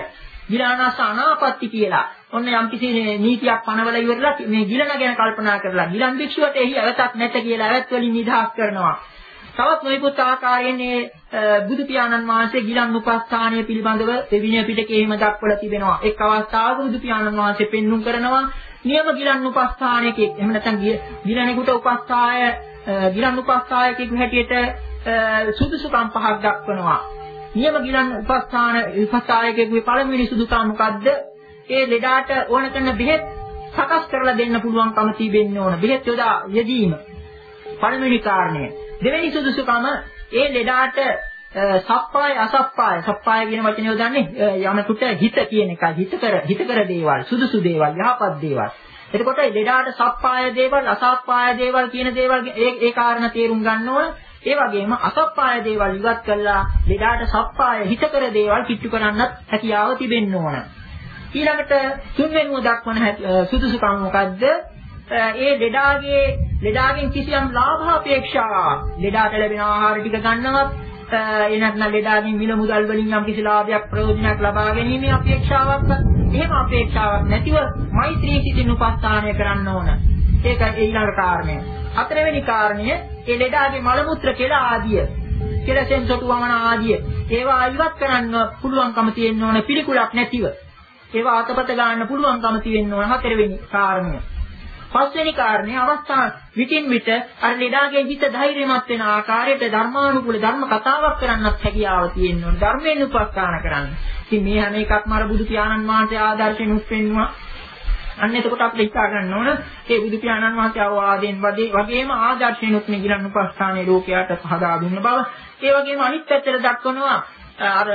ගිලානස්ස අනාපත්‍ති කියලා. ඔන්න යම් කිසි නීතියක් පනවලා ඉවරලා මේ ගිලන ගැන කල්පනා කරලා ගිලන් භික්ෂුවට එහි අවතක් නැත කියලා අවත් වලින් නිදහස් කරනවා. තවත් නොයෙකුත් ආකාරයෙන් මේ බුදු පියාණන් වහන්සේ ගිලන් උපස්ථානය පිළිබඳව විනය පිටකයේම දක්වලා තිබෙනවා. එක් අවස්ථාවක බුදු පියාණන් වහන්සේ පෙන්눔 කරනවා නියම ගිලන් උපස්ථානයක එහෙම නැත්නම් ගිලනෙකුට උපස්ථාය ගිලන් උපස්ථායකෙකු හැටියට සුදුසුකම් පහක් දක්වනවා. නියම ගිලන් උපස්ථාන උපස්ථායකෙකුගේ පළමුවෙනි සුදුසුකම මොකද්ද? ඒ ලෙඩාට ඕන කරන බෙහෙත් සකස් කරලා දෙන්න පුළුවන්කම තිබෙන්න ඕන. බෙහෙත් යොදා යෙදීම පළමුවෙනි කාරණය. දෙවෙනි සුදුසුකම ඒ ලෙඩාට සප්පාය අසප්පාය සප්පාය කියන වචනේ යොදන්නේ යමකට හිත කියන එකයි. හිත කර හිත කර දේවල්, සුදුසු දේවල්, යහපත් දේවල්. එතකොට ලෙඩාට සප්පාය දේවල්, අසප්පාය දේවල් කියන දේවල් ඒ ඒ කාරණා තේරුම් ගන්න ඕන. ඒ වගේම අසප්පාය දේවල් ඉවත් කළා ලෙඩාට සප්පාය හිත කර දේවල් කිට්ටු කරන්නත් හැකියාව තිබෙන්න ඕන. ඊළඟට තුන්වෙනිව දක්වන සුදුසුකම් මොකද්ද? ඒ ලෙඩාගේ ලෙඩාගෙන් කිසියම් ලාභ අපේක්ෂාවක් ලෙඩාට ලැබෙන ආහාර ටික ගන්නවත් ඒ නැත්නම් ලෙඩාගෙන් මිල මුදල් වලින් යම් කිසි ලාභයක් ප්‍රයෝජනයක් ලබා ගැනීමේ අපේක්ෂාවක් එහෙම අපේක්ෂාවක් නැතිව මෛත්‍රී සිතින් උපස්ථානය කරන්න ඕන. ඒක ඊළඟ කාරණය. හතරවෙනි කාරණය ඒ ලෙඩාගේ මල මුත්‍ර කෙල ආදිය කෙලසෙන් සොටු වමන ආදිය ඒවා ඉවත් කරන්න පුළුවන්කම තියෙන්න ඕන පිළිකුලක් නැතිව. ඒවා අතපත ගන්න පුළුවන්කම තියෙන්න ඕන හතරවෙනි කාරණය. පස්වෙනි කාරණේ අවස්ථා විටින් විට අර ලෙඩාගේ හිත ධෛර්යමත් වෙන ආකාරයට ධර්මානුකූල ධර්ම කතාවක් කරන්නත් හැකියාව තියෙන්න ඕන. ධර්මයෙන් උපස්ථාන කරන්න. ඉතින් මේ හැම එකක්ම අර බුදු පියාණන් වහන්සේ ආදර්ශයෙන් උත්පෙන්නවා. අන්න එතකොට අපිට හිතා ගන්න ඕන ඒ බුදු පියාණන් වහන්සේ අවවාදයෙන් වගේම ආදර්ශයෙන් උත්නේ ගිලන් උපස්ථානයේ ලෝකයට හදා දුන්න බව. ඒ වගේම අනිත් පැත්තට දක්වනවා අර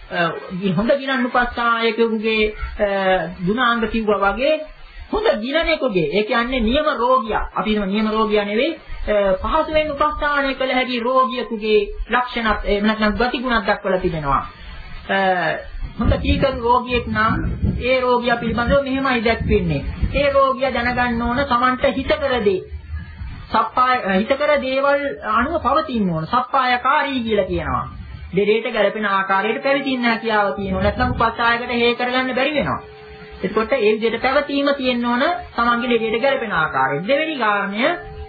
හොඳ ගිලන් උපස්ථායකෙකුගේ ගුණාංග කිව්වා වගේ හොඳ ගිලනෙකුගේ ඒ කියන්නේ නියම රෝගියා අපි හිතමු නියම රෝගියා නෙවෙයි පහසුවෙන් උපස්ථානය කළ හැකි රෝගියෙකුගේ ලක්ෂණත් එහෙම නැත්නම් ගතිගුණක් දක්වලා තිබෙනවා. හොඳ කීකරු රෝගියෙක් නම් ඒ රෝගියා පිළිබඳව මෙහෙමයි දැක්වෙන්නේ. ඒ රෝගියා දැනගන්න ඕන Tamanට හිතකර දේ. සප්පාය හිතකර දේවල් අනුව පවතින්න ඕන. සප්පායකාරී කියලා කියනවා. දෙරේට ගැලපෙන ආකාරයට පැවතින්න හැකියාව තියෙනවා. නැත්නම් උපස්ථායකට හේ කරගන්න බැරි වෙනවා. එතකොට ඒ විදිහට පැවතීම තියෙන්න ඕන තමන්ගේ දෙවියට ගැලපෙන ආකාරයෙන්. දෙවෙනි කාරණය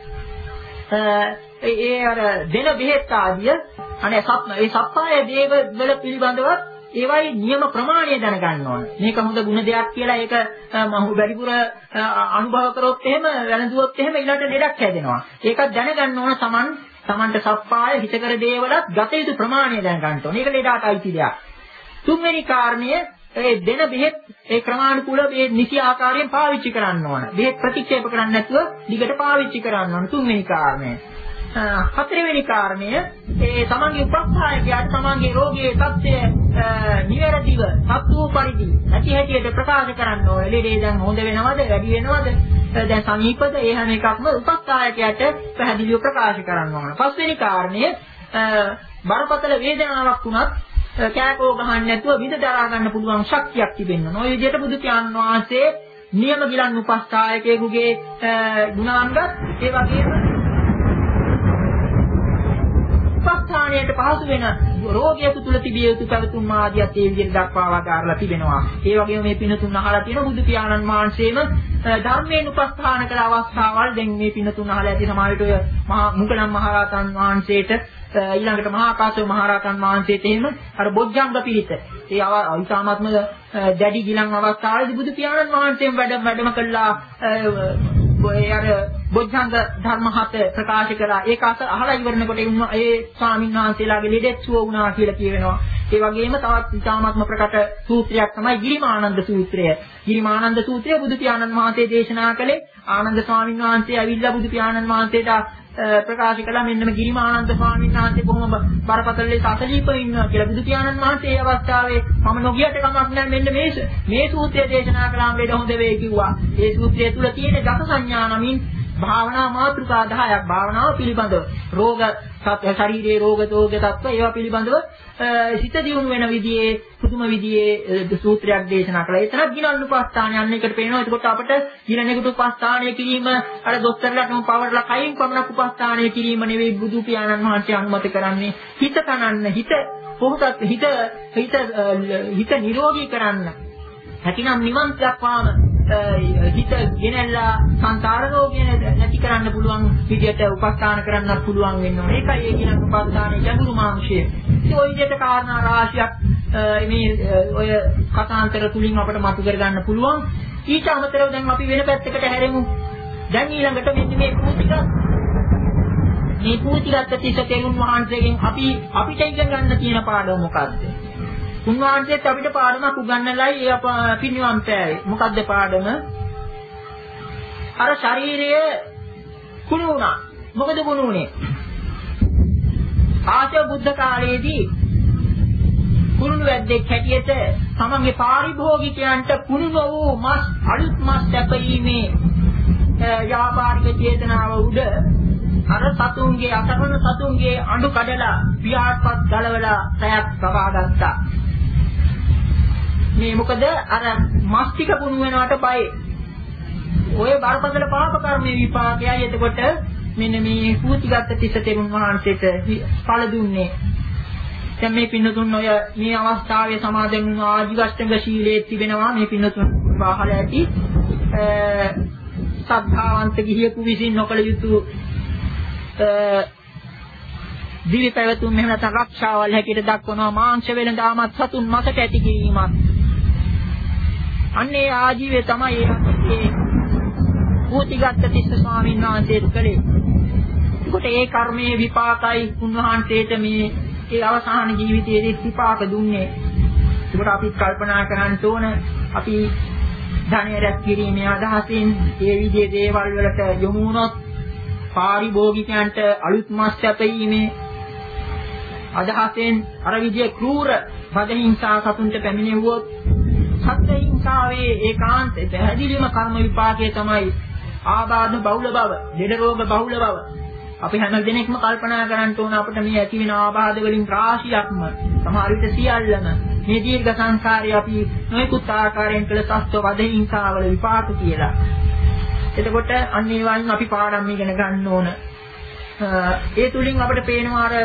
ඒ අර දෙන බෙහෙත් ආදිය අනේ සප් ඒ සප්පාය දේව වල පිළිබඳව ඒවයි නියම ප්‍රමාණය දැනගන්න ඕන. මේක හොඳ ගුණ දෙයක් කියලා ඒක මම වැඩිපුර අනුභව කරොත් එහෙම වැළඳුවොත් එහෙම ඊළඟට ලෙඩක් හැදෙනවා. ඒකත් දැනගන්න ඕන තමන් තමන්ට සප්පාය හිතකර දේවලත් ගත යුතු ප්‍රමාණය දැනගන්න ඕන. ඒක ලෙඩට අයිති දෙයක්. තුන්වෙනි කාරණය ඒ දෙන බෙහෙත් ඒ ක්‍රමානුකූලව මේ නිසි ආකාරයෙන් පාවිච්චි කරන්න ඕන. බෙහෙත් ප්‍රතික්ෂේප කරන්නේ නැතුව දිගට පාවිච්චි කරන්න ඕන. තුන්වෙනි කාරණය. හතරවෙනි කාරණය ඒ තමන්ගේ උපස්ථායකයාට තමන්ගේ රෝගයේ තත්ත්වය නිවැරදිව සත්වෝ පරිදි ඇති හැටියට ප්‍රකාශ කරන්න ඕන. ලෙඩේ දැන් හොඳ වෙනවද, වැඩි වෙනවද, දැන් සනීපද, ඒ හැම එකක්ම උපස්ථායකයාට පැහැදිලිව ප්‍රකාශ කරන්න ඕන. පස්වෙනි කාරණය බරපතල වේදනාවක් වුණත් කෑකෝ ගහන්න නැතුව විඳ දරා ගන්න පුළුවන් ශක්තියක් තිබෙන්න ඕන. ඔය විදිහට බුදු පියාණන් වහන්සේ නියම ගිලන් උපස්ථායකයෙකුගේ ගුණාංග ඒ වගේම උපස්ථානයට පහසු වෙන රෝගියෙකු තුල තිබිය යුතු පැවතුම් ආදියත් ඒ විදිහට දක්වා වදාරලා තිබෙනවා. ඒ වගේම මේ පිනතුන් අහලා තියෙන බුදු පියාණන් වහන්සේම ධර්මයෙන් උපස්ථාන කළ අවස්ථාවල් දැන් මේ පිනතුන් අහලා ඇති සමාජයට ඔය මහා මුගලන් මහරහතන් වහන්සේට ඊළඟට මහා කාශ්‍යප මහරහතන් වහන්සේට එහෙම අර බොජ්ජංග පිරිත ඒ ඉතාමත්ම දැඩි ගිලන් අවස්ථාවේදී බුදු පියාණන් වහන්සේම වැඩ වැඩම කළා ඒ අර බොජ්ජංග ධර්ම හත ප්‍රකාශ කළා. ඒක අහලා ඉවරනකොට ඒ ස්වාමීන් වහන්සේලාගේ ලෙඩෙත් සුව වුණා කියලා කියවෙනවා. ඒ වගේම තවත් ඉතාමත්ම ප්‍රකට සූත්‍රයක් තමයි ගිරිමානන්ද සූත්‍රය. ගිරිමානන්ද සූත්‍රය බුදු පියාණන් වහන්සේ දේශනා කළේ ආනන්ද ස්වාමීන් වහන්සේ ඇවිල්ලා බුදු පියාණන් වහන්සේට ප්‍රකාශ කළා මෙන්න මේ ගිරිමානන්ද ස්වාමීන් වහන්සේ කොහොම බරපතල ලෙස අසනීපව ඉන්නවා කියලා. බුදු පියාණන් වහන්සේ ඒ අවස්ථාවේ මම නොගියට කමක් නැහැ මෙන්න මේ මේ සූත්‍රය දේශනා කළාම වේද හොඳ වෙයි කිව්වා. ඒ සූත්‍රය තුල තියෙන දස සංඥා නමින් භාවනා මාතෘකා දහයක් භාවනාව පිළිබඳව රෝග ශරීරයේ රෝග දෝෂ තත්ත්ව ඒවා පිළිබඳව සිත දියුණු වෙන විදිහේ පුදුම විදිහේ සූත්‍රයක් දේශනා කළා. ඒතරක් ගිලන් උපස්ථාන යන්න එකට පේනවා. එතකොට අපිට ගිලනෙකුට උපස්ථානය කිරීම අර දොස්තරලාටම පවර්ලා කයින් පමණක් උපස්ථානය කිරීම නෙවෙයි බුදු පියාණන් වහන්සේ අනුමත කරන්නේ. හිත තනන්න, හිත පොහොසත් හිත හිත හිත නිරෝගී කරන්න. හැකිනම් නිවන් දක්වාම හිත ගෙනල්ලා සංසාර රෝගය නැති කරන්න පුළුවන් විදියට උපස්ථාන කරන්නත් පුළුවන් වෙන්න ඕනේ. ඒකයි ඒ කියන උපස්ථානයේ ගැඹුරු මාංශය. ඒ ඔය විදියට කාරණා රාශියක් මේ ඔය කතාන්තර තුලින් අපිට මතු කර ගන්න පුළුවන්. ඊට අමතරව දැන් අපි වෙන පැත්තකට හැරෙමු. දැන් ඊළඟට මෙන්න මේ පූතික මේ පූතිගත තිස්ස තෙරුන් වහන්සේගෙන් අපි අපිට ඉගෙන ගන්න තියෙන පාඩම මොකද්ද? උන්වහන්සේත් අපිට පාඩමක් උගන්වලයි ඒ අපි නිවන් පෑවේ. මොකද්ද පාඩම? අර ශරීරය කුණු වුණා. මොකද කුණු වුනේ? ආශ්‍රය බුද්ධ කාලයේදී කුණු වැද්දෙක් හැටියට තමන්ගේ පාරිභෝගිකයන්ට කුණු වූ මස් අලුත් මස් සැපීමේ ව්‍යාපාරික චේතනාව උඩ අර සතුන්ගේ අතකන සතුන්ගේ අඬු කඩලා පියාටපත් ගලවලා සයක් සවා ගත්තා. මේ මොකද අර මස් ටික කුණු වෙනවට බයයි. ඔය බරපතල පාප කර්මයේ විපාකයයි එතකොට මෙන්න මේ පූතිගත තිස්ස තෙරුන් වහන්සේට ඵල දුන්නේ. දැන් මේ පින්නතුන් ඔය මේ අවස්ථාවේ සමාදන් වුණ ආජීවෂ්ටංග ශීලයේ තිබෙනවා මේ පින්නතුන් බාහල ඇති සද්ධාවන්ත ගිහියකු විසින් නොකළ යුතු දිවි පැවතුම් මෙහෙම නැත්නම් රක්ෂාවල් හැටියට දක්වනවා මාංශ වෙළඳාමත් සතුන් මසට ඇති කිරීමත්. අන්නේ ආජීවයේ තමයි ඒ පූතිගත තිස්ස ස්වාමීන් වහන්සේ කළේ. ඒකට ඒ කර්මයේ විපාකයි උන්වහන්සේට මේ ඒ අවසාන ජීවිතයේදී විපාක දුන්නේ. ඒකට අපි කල්පනා කරන්න ඕන අපි ධනය රැස් කිරීමේ අදහසින් ඒ විදිහේ දේවල් වලට යොමු වුණොත් පාරිභෝගිකයන්ට අලුත් මස් සැපීමේ අදහසෙන් අර විදිහේ ක්‍රූර බදහිංසා සතුන්ට පැමිණෙව්වොත් සත්‍ය හිංසාවේ ඒකාන්ත පැහැදිලිම කර්ම විපාකයේ තමයි ආබාධ බහුල බව, ලෙඩ රෝග බහුල බව. අපි හැම දිනෙකම කල්පනා කරන්න ඕන අපිට මේ ඇති වෙන ආබාධ වලින් රාශියක්ම සමහර විට සියල්ලම මේ දීර්ඝ සංසාරේ අපි නොයෙකුත් ආකාරයෙන් කළ සත්ව වදහිංසාවල විපාක කියලා. එතකොට අන්න ඒ වයින් අපි පාඩම් ඉගෙන ගන්න ඕන. ඒ තුලින් අපිට පේනවා අර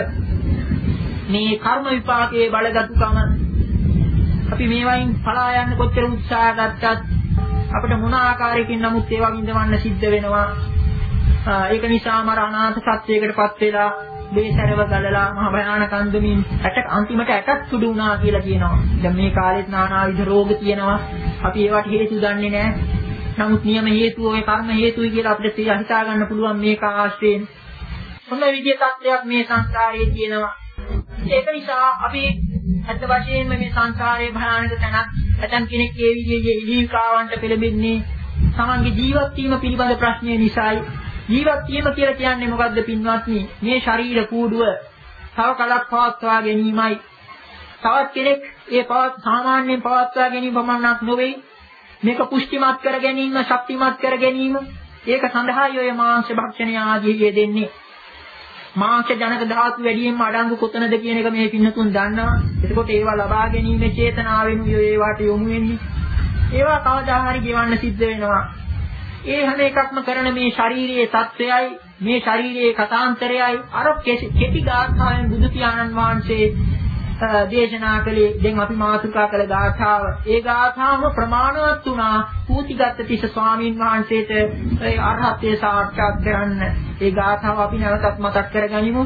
මේ කර්ම විපාකයේ බලගත්කම අපි මේ වයින් පලා යන්න කොච්චර උත්සාහ ගත්තත් අපිට මොන ආකාරයකින් නමුත් ඒවා විඳවන්න සිද්ධ වෙනවා. ඒක නිසාම අර අනාථ සත්‍යයකටපත් වෙලා බේසරව ගලලා මහ භයානක අන්දමින් ඇට අන්තිමට ඇටක් සුදු වුණා කියලා කියනවා. දැන් මේ කාලෙත් নানাවිධ රෝග තියෙනවා. අපි ඒවට හේතු දන්නේ නැහැ. නමුත් නියම හේතුව ඔය කර්ම හේතුයි කියලා අපිට හිතා ගන්න පුළුවන් මේක ආශ්‍රයෙන්. මොන විදිහේ තත්ත්වයක් මේ සංසාරයේ තියෙනවා. ඒක නිසා අපි අත් වශයෙන්ම මේ සංසාරයේ භයානක තැනක් ඇතන් කෙනෙක් ඒ විදිහේ ඉලීකාවන්ට පෙළඹෙන්නේ තමන්ගේ ජීවත් වීම පිළිබඳ ප්‍රශ්නය නිසායි. ජීවත් වීම කියලා කියන්නේ මොකද්ද පින්වත්නි? මේ ශරීර කූඩුව තව කලක් පවත්වා ගැනීමයි. තවත් කෙනෙක් ඒ පවත් සාමාන්‍යයෙන් පවත්වා ගැනීම පමණක් නොවේ. මේක පුෂ්ටිමත් කර ගැනීම, ශක්තිමත් කර ගැනීම. ඒක සඳහායි ඔය මාංශ භක්ෂණය ආදී යෙදෙන්නේ. මාංශ ජනක ධාතු වැඩියෙන්ම අඩංගු කොතනද කියන එක මේ පින්නතුන් දන්නවා. එතකොට ඒවා ලබා ගැනීම චේතනාවෙන් ඒවාට යොමු වෙන්නේ. ඒවා කවදා හරි ගෙවන්න සිද්ධ වෙනවා. ඒ හැම එකක්ම කරන මේ ශාරීරියේ තත්ත්වයයි මේ ශාරීරියේ කතාන්තරයයි අර කෙටි ගාථාවෙන් බුදු පියාණන් වහන්සේ දේශනා කළේ. දැන් අපි මාතෘකා කළ ගාථාව. ඒ ගාථාවම ප්‍රමාණවත් වුණා පූතිගත තිස්ස ස්වාමීන් වහන්සේට ඒ අරහත්ත්වය සාක්ෂාත් කරන්න. ඒ ගාථාව අපි නැවතත් මතක් කරගනිමු.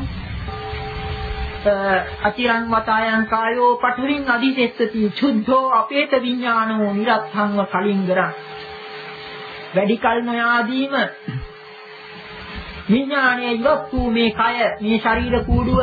අතිරං වතායන් කායෝ පඨවින් අධිසෙස්සති චුද්ධෝ අපේත විඥානෝ නිරත්තංව කලින්ගරං. වැඩි කල නොයාදීම විඥානයේ ඉවත් වූ මේ කය මේ ශරීර කූඩුව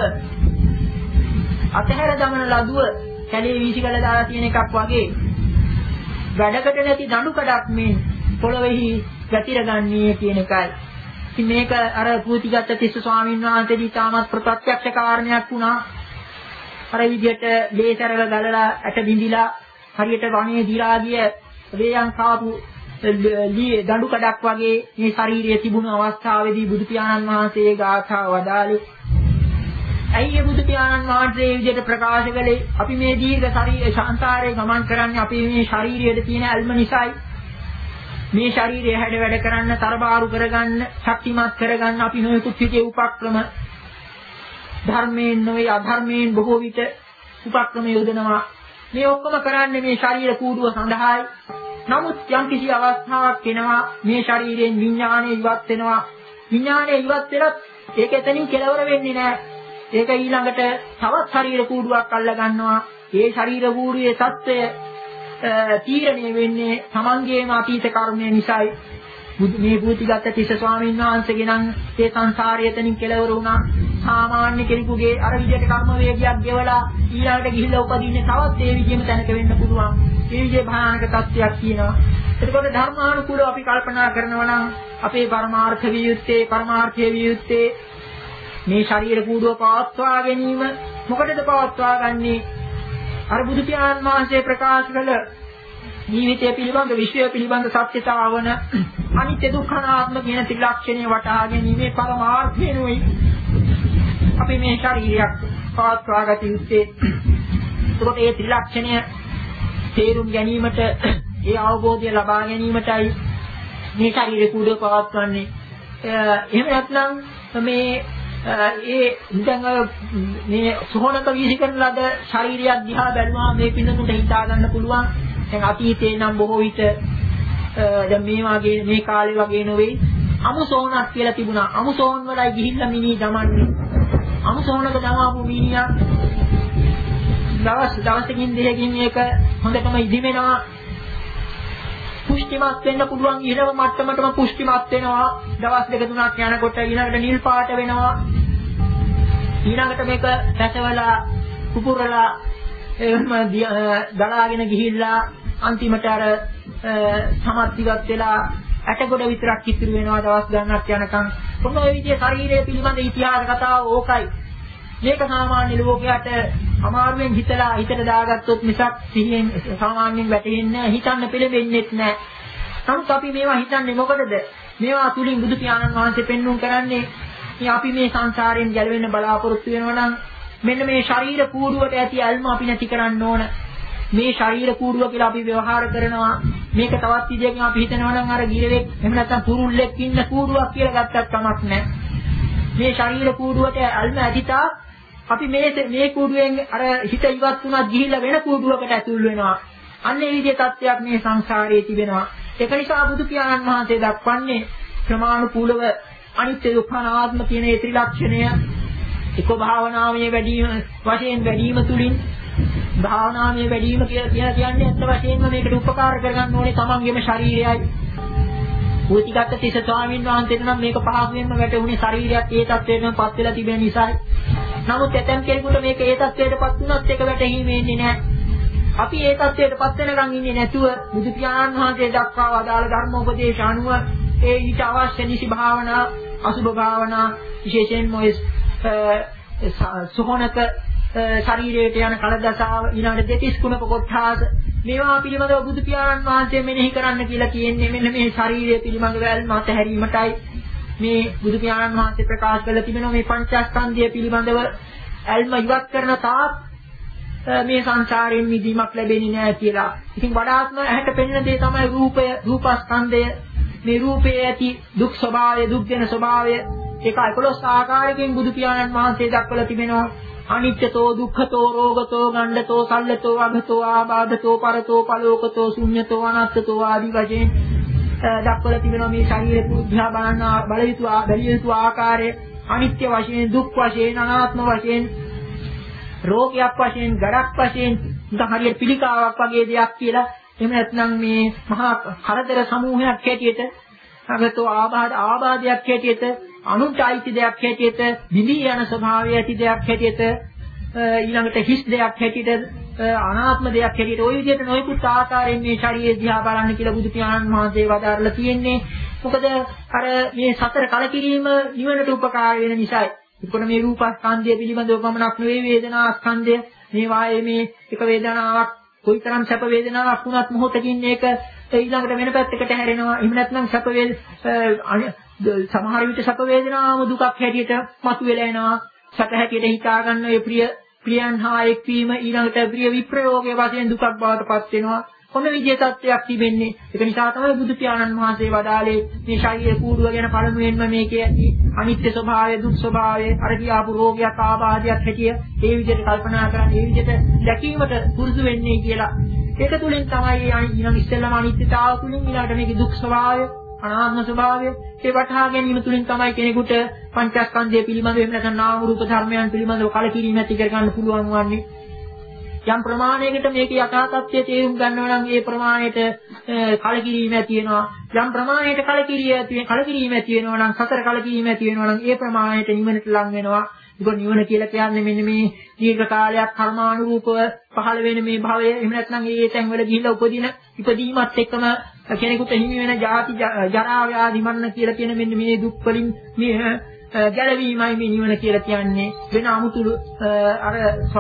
අතහැර දමන ලදුව කැලේ වීසිකල දාලා තියෙන එකක් වගේ වැඩකට නැති දඬු කඩක් මෙන් පොළොවේහි ගැතිරගන්නේ කියන එකයි. ඉතින් මේක අර පූතිගත තිස්ස ස්වාමීන් වහන්සේදී තාමත් ප්‍රත්‍යක්ෂ කාරණයක් වුණා. අර විදිහට ලේසරව ගලලා ඇට බිඳිලා හරියට වණේ දිරා ගිය වේයන් කාපු දඬු කඩක් වගේ මේ ශාරීරියේ තිබුණු අවස්ථාවේදී බුදු පියාණන් වහන්සේ ගාථා වදාළේ. ඇයි බුදු පියාණන් වහන්සේ මේ විදිහට ප්‍රකාශ කළේ? අපි මේ දීර්ඝ ශරීර සංසාරේ ගමන් කරන්නේ අපි මේ ශාරීරියේ තියෙන අල්ම නිසායි. මේ ශරීරය හැඩ වැඩ කරන්න, තරබාරු කරගන්න, ශක්තිමත් කරගන්න අපි නොයෙකුත් විදිහේ උපක්‍රම ධර්මයෙන් නොවේ අධර්මයෙන් බොහෝ විට උපක්‍රම යොදනවා. මේ ඔක්කොම කරන්නේ මේ ශරීර කූඩුව සඳහායි. නමුත් යම් කිසි අවස්ථාවක් එනවා මේ ශරීරයෙන් විඥානය ඉවත් වෙනවා. විඥානය ඉවත් වෙලත් ඒක එතනින් කෙලවර වෙන්නේ නැහැ. ඒක ඊළඟට තවත් ශරීර කූඩුවක් අල්ල ගන්නවා. ඒ ශරීර කූඩුවේ තත්ත්වය තීරණය වෙන්නේ තමන්ගේම අතීත කර්මය නිසායි. මේ භූතිගත තිස්ස ස්වාමීන් වහන්සේගේ නම් ඒ සංසාරයේ එතනින් කෙලවර වුණා. සාමාන්‍ය කෙනෙකුගේ අර විදිහට කර්ම වේගයක් ගෙවලා ඊළඟට ගිහිල්ලා උපදින්නේ තවත් ඒ විදිහම තැනක වෙන්න පුළුවන්. ඒ විදිහේ භයානක තත්ත්වයක් තියෙනවා. එතකොට ධර්මානුකූලව අපි කල්පනා කරනවා නම් අපේ පරමාර්ථ වියුත්තේ පරමාර්ථයේ වියුත්තේ මේ ශරීර කූඩුව පවත්වා ගැනීම මොකටද පවත්වා ගන්නේ? අර බුදු පියාණන් වහන්සේ ප්‍රකාශ කළ ජීවිතය පිළිබඳ විශ්වය පිළිබඳ සත්‍යතාවන අනිත්‍ය දුක්ඛ අනාත්ම කියන ත්‍රිලක්ෂණය වටහා ගැනීමේ පරමාර්ථයනොයි අපි මේ ශරීරයක් පවත්වා ගත යුත්තේ. ඒකට මේ ත්‍රිලක්ෂණය තේරුම් ගැනීමට ඒ අවබෝධය ලබා ගැනීමටයි මේ ශරීර කූඩුව පවත්වන්නේ. එහෙම නැත්නම් මේ ඒ දැන් මේ සෝහනක වීසිකරන ලද ශරීරයක් දිහා බැලුවා මේ පින්නතුන්ට හිතා ගන්න පුළුවන්. දැන් අතීතේ නම් බොහෝ විට දැන් මේ වගේ මේ කාලේ වගේ නෙවෙයි අමුසෝනක් කියලා තිබුණා. අමුසෝන් වලයි ගිහිල්ලා මිනි දමන්නේ. අමුසෝනක දමාපු මිනිහා දවස් දවසකින් දෙකකින් මේක හොඳටම ඉදිමෙනවා. පුෂ්ටිමත් වෙන්න පුළුවන් ඊළම මට්ටමටම පුෂ්ටිමත් වෙනවා. දවස් දෙක තුනක් යනකොට ඊළඟට නිල් පාට වෙනවා. ඊළඟට මේක රැසවලා කුපුරලා එහෙම දලාගෙන ගිහිල්ලා අන්තිමට අර සමත්තිවත් වෙලා ඇටගොඩ විතරක් ඉතුරු වෙනවා දවස් ගණනක් යනකම්. කොහොම මේ විදිහේ ශරීරය පිළිබඳ ඉතිහාස කතාව ඕකයි. මේක සාමාන්‍ය ලෝකයට අමාරුවෙන් හිතලා හිතට දාගත්තොත් මිසක් සිහියෙන් සාමාන්‍යයෙන් වැටෙන්නේ හිතන්න පෙළෙන්නේ නැහැ. නමුත් අපි මේවා හිතන්නේ මොකටද? මේවා තුලින් බුදු පියාණන් වහන්සේ පෙන්වුම් කරන්නේ මේ අපි මේ සංසාරයෙන් ගැලවෙන්න බලාපොරොත්තු වෙනවා නම් මෙන්න මේ ශරීර කූඩුවට ඇති ඇල්ම අපි නැති කරන්න ඕන. මේ ශරීර කූඩුව කියලා අපි ව්‍යවහාර කරනවා. මේක තවත් විදියකින් අපි හිතනවා නම් අර ගිරවෙක් එහෙම නැත්නම් කුරුල්ලෙක් ඉන්න කූඩුවක් කියලා ගත්තත් කමක් නැහැ. මේ ශරීර කූඩුවට ඇල්ම ඇතිතා අපි මේ මේ කූඩුවෙන් අර හිත ඉවත් වුණත් ගිහිල්ලා වෙන කූඩුවකට ඇතුල් වෙනවා. අන්න ඒ විදිහේ තත්ත්වයක් මේ සංසාරයේ තිබෙනවා. ඒක නිසා බුදු පියාණන් වහන්සේ දක්වන්නේ ක්‍රමානුකූලව අනිත්‍ය දුක්ඛ අනාත්ම කියන ඒ ත්‍රිලක්ෂණය එක භාවනාවේ වැඩිම වශයෙන් වැඩිම තුලින් භාවනාවේ වැඩිම කියලා කියන්නේ අත්ත වශයෙන්ම මේකට උපකාර කරගන්න ඕනේ තමන්ගේම ශරීරයයි. භූතිගත තිස්ස ස්වාමීන් වහන්සේට නම් මේක පහසුවෙන්ම වැටුනේ ශරීරයක් ඒ තත්ත්වයටම පත් වෙලා තිබෙන නිසායි. නමුත් ඇතම් කෙනෙකුට මේක ඒ තත්ත්වයටපත් වුණත් ඒක වැටහීමේ ඉන්නේ නැහැ. අපි ඒ තත්ත්වයටපත් වෙනකන් ඉන්නේ නැතුව බුදු පියාණන් වහන්සේ දක්වා වදාළ ධර්මෝපදේශ අනුව ඒ ඊට අවශ්‍ය නිසි භාවනා, අසුභ භාවනා, විශේෂයෙන්ම ඔය සෝහනක ශරීරයට යන කලදසාව ඊළඟට දෙතිස් කුණක කොට්ඨාස මේවා පිළිබඳව බුදු පියාණන් වහන්සේ මෙනෙහි කරන්න කියලා කියන්නේ මෙන්න මේ ශරීරය පිළිබඳව වැල්ම අතහැරීමටයි. මේ බුදු පියාණන් වහන්සේ ප්‍රකාශ කළ තිබෙනවා මේ පංචස්කන්ධය පිළිබඳව ඇල්ම ඉවත් කරන තාක් මේ සංසාරයෙන් මිදීමක් ලැබෙන්නේ නැහැ කියලා. ඉතින් වඩාත්ම ඇහැට පෙනෙන දේ තමයි රූපය, රූපස්කන්ධය. මේ රූපයේ ඇති දුක් ස්වභාවය, දුක් දෙන ස්වභාවය ඒක එකොළොස් ආකාරයකින් බුදු පියාණන් වහන්සේ දක්වලා තිබෙනවා. අනිත්‍යතෝ, දුක්ඛතෝ, රෝගතෝ, ගණ්ඩතෝ, සල්ලතෝ, අගතෝ, ආබාධතෝ, පරතෝ, පලෝකතෝ, ශුන්‍යතෝ, අනත්තතෝ ආදී වශයෙන් දක්වලා තිබෙනවා. මේ ශරීර පුද්ධා බලන බල යුතු බැලිය යුතු ආකාරය අනිත්‍ය වශයෙන්, දුක් වශයෙන්, අනාත්ම වශයෙන්, රෝගයක් වශයෙන්, ගඩක් වශයෙන්, නිකන් හරියට පිළිකාවක් වගේ දෙයක් කියලා. එහෙම නැත්නම් මේ මහා කරදර සමූහයක් හැටියට, අගතෝ ආබාධ ආබාධයක් හැටියට, අනුන්ට අයිති දෙයක් හැටියට, විදී යන ස්වභාවය ඇති දෙයක් හැටියට, ඊළඟට හිස් දෙයක් හැටියට, අනාත්ම දෙයක් හැටියට ওই විදිහට නොයෙකුත් ආකාරයෙන් මේ ශරීරය දිහා බලන්න කියලා බුදු පියාණන් වහන්සේ වදාරලා තියෙන්නේ. මොකද අර මේ සතර කලකිරීම නිවනට උපකාර වෙන නිසායි. ඒකෝන මේ රූපස්කන්ධය පිළිබඳව පමණක් නෙවෙයි වේදනා ස්කන්ධය. මේ වායේ මේ එක වේදනාවක් කොයිතරම් සැප වේදනාවක් වුණත් මොහොතකින් මේක ඊළඟට වෙන පැත්තකට හැරෙනවා. එහෙම නැත්නම් සැප වේද සමහර විට සැප වේදනාවම දුකක් හැටියට මතුවෙලා එනවා. සැප හැටියට හිතා ගන්න ඒ ප්‍රිය ප්‍රියන් හා එක්වීම ඊළඟට ප්‍රිය විප්‍රයෝගයේ වශයෙන් දුකක් බවට පත් වෙනවා. කොන විදිහේ තත්ත්වයක් තිබෙන්නේ. ඒක නිසා තමයි බුදු පියාණන් වහන්සේ වදාළේ මේ ශරීර කූඩුව ගැන පළමුවෙන්ම මේකේ ඇති අනිත්‍ය ස්වභාවය, දුක් ස්වභාවය, අර කියාපු රෝගයක් ආබාධයක් හැටිය ඒ විදිහට කල්පනා කරන් ඒ විදිහට දැකීමට පුරුදු වෙන්නේ කියලා. ඒක තුලින් තමයි ඊළඟ ඉස්සෙල්ලාම අනිත්‍යතාව තුලින් ඊළඟට මේකේ දුක් ස්වභාවය, අනාත්ම ස්වභාවය ඒ වටහා ගැනීම තුලින් තමයි කෙනෙකුට පංචස්කන්ධය පිළිබඳව එහෙම නැත්නම් නාම රූප ධර්මයන් පිළිබඳව කලකිරීම ඇති කර ගන්න පුළුවන් වන්නේ. යම් ප්‍රමාණයකට මේකේ යථා තත්ත්වය තේරුම් ගන්නවා නම් ඒ ප්‍රමාණයට කලකිරීම ඇති වෙනවා. යම් ප්‍රමාණයකට කලකිරිය ඇති කලකිරීම ඇති වෙනවා නම් සතර කලකිරීම ඇති වෙනවා නම් ඒ ප්‍රමාණයට නිවනට ලං වෙනවා. ඒක නිවන කියලා කියන්නේ මෙන්න මේ දීර්ඝ කාලයක් කර්මානුරූපව පහළ වෙන මේ භවය. එහෙම නැත්නම් ඒ තැන්වල ගිහිල්ලා උපදින ඉපදීමත් එක්කම කෙනෙකුට හිමි වෙන ජාති ජරා ව්‍යාධි මරණ කියලා කියන මෙන්න මේ දුක් වලින් මේ ගැලවීමයි මේ නිවන කියලා කියන්නේ. වෙන අමුතුළු අර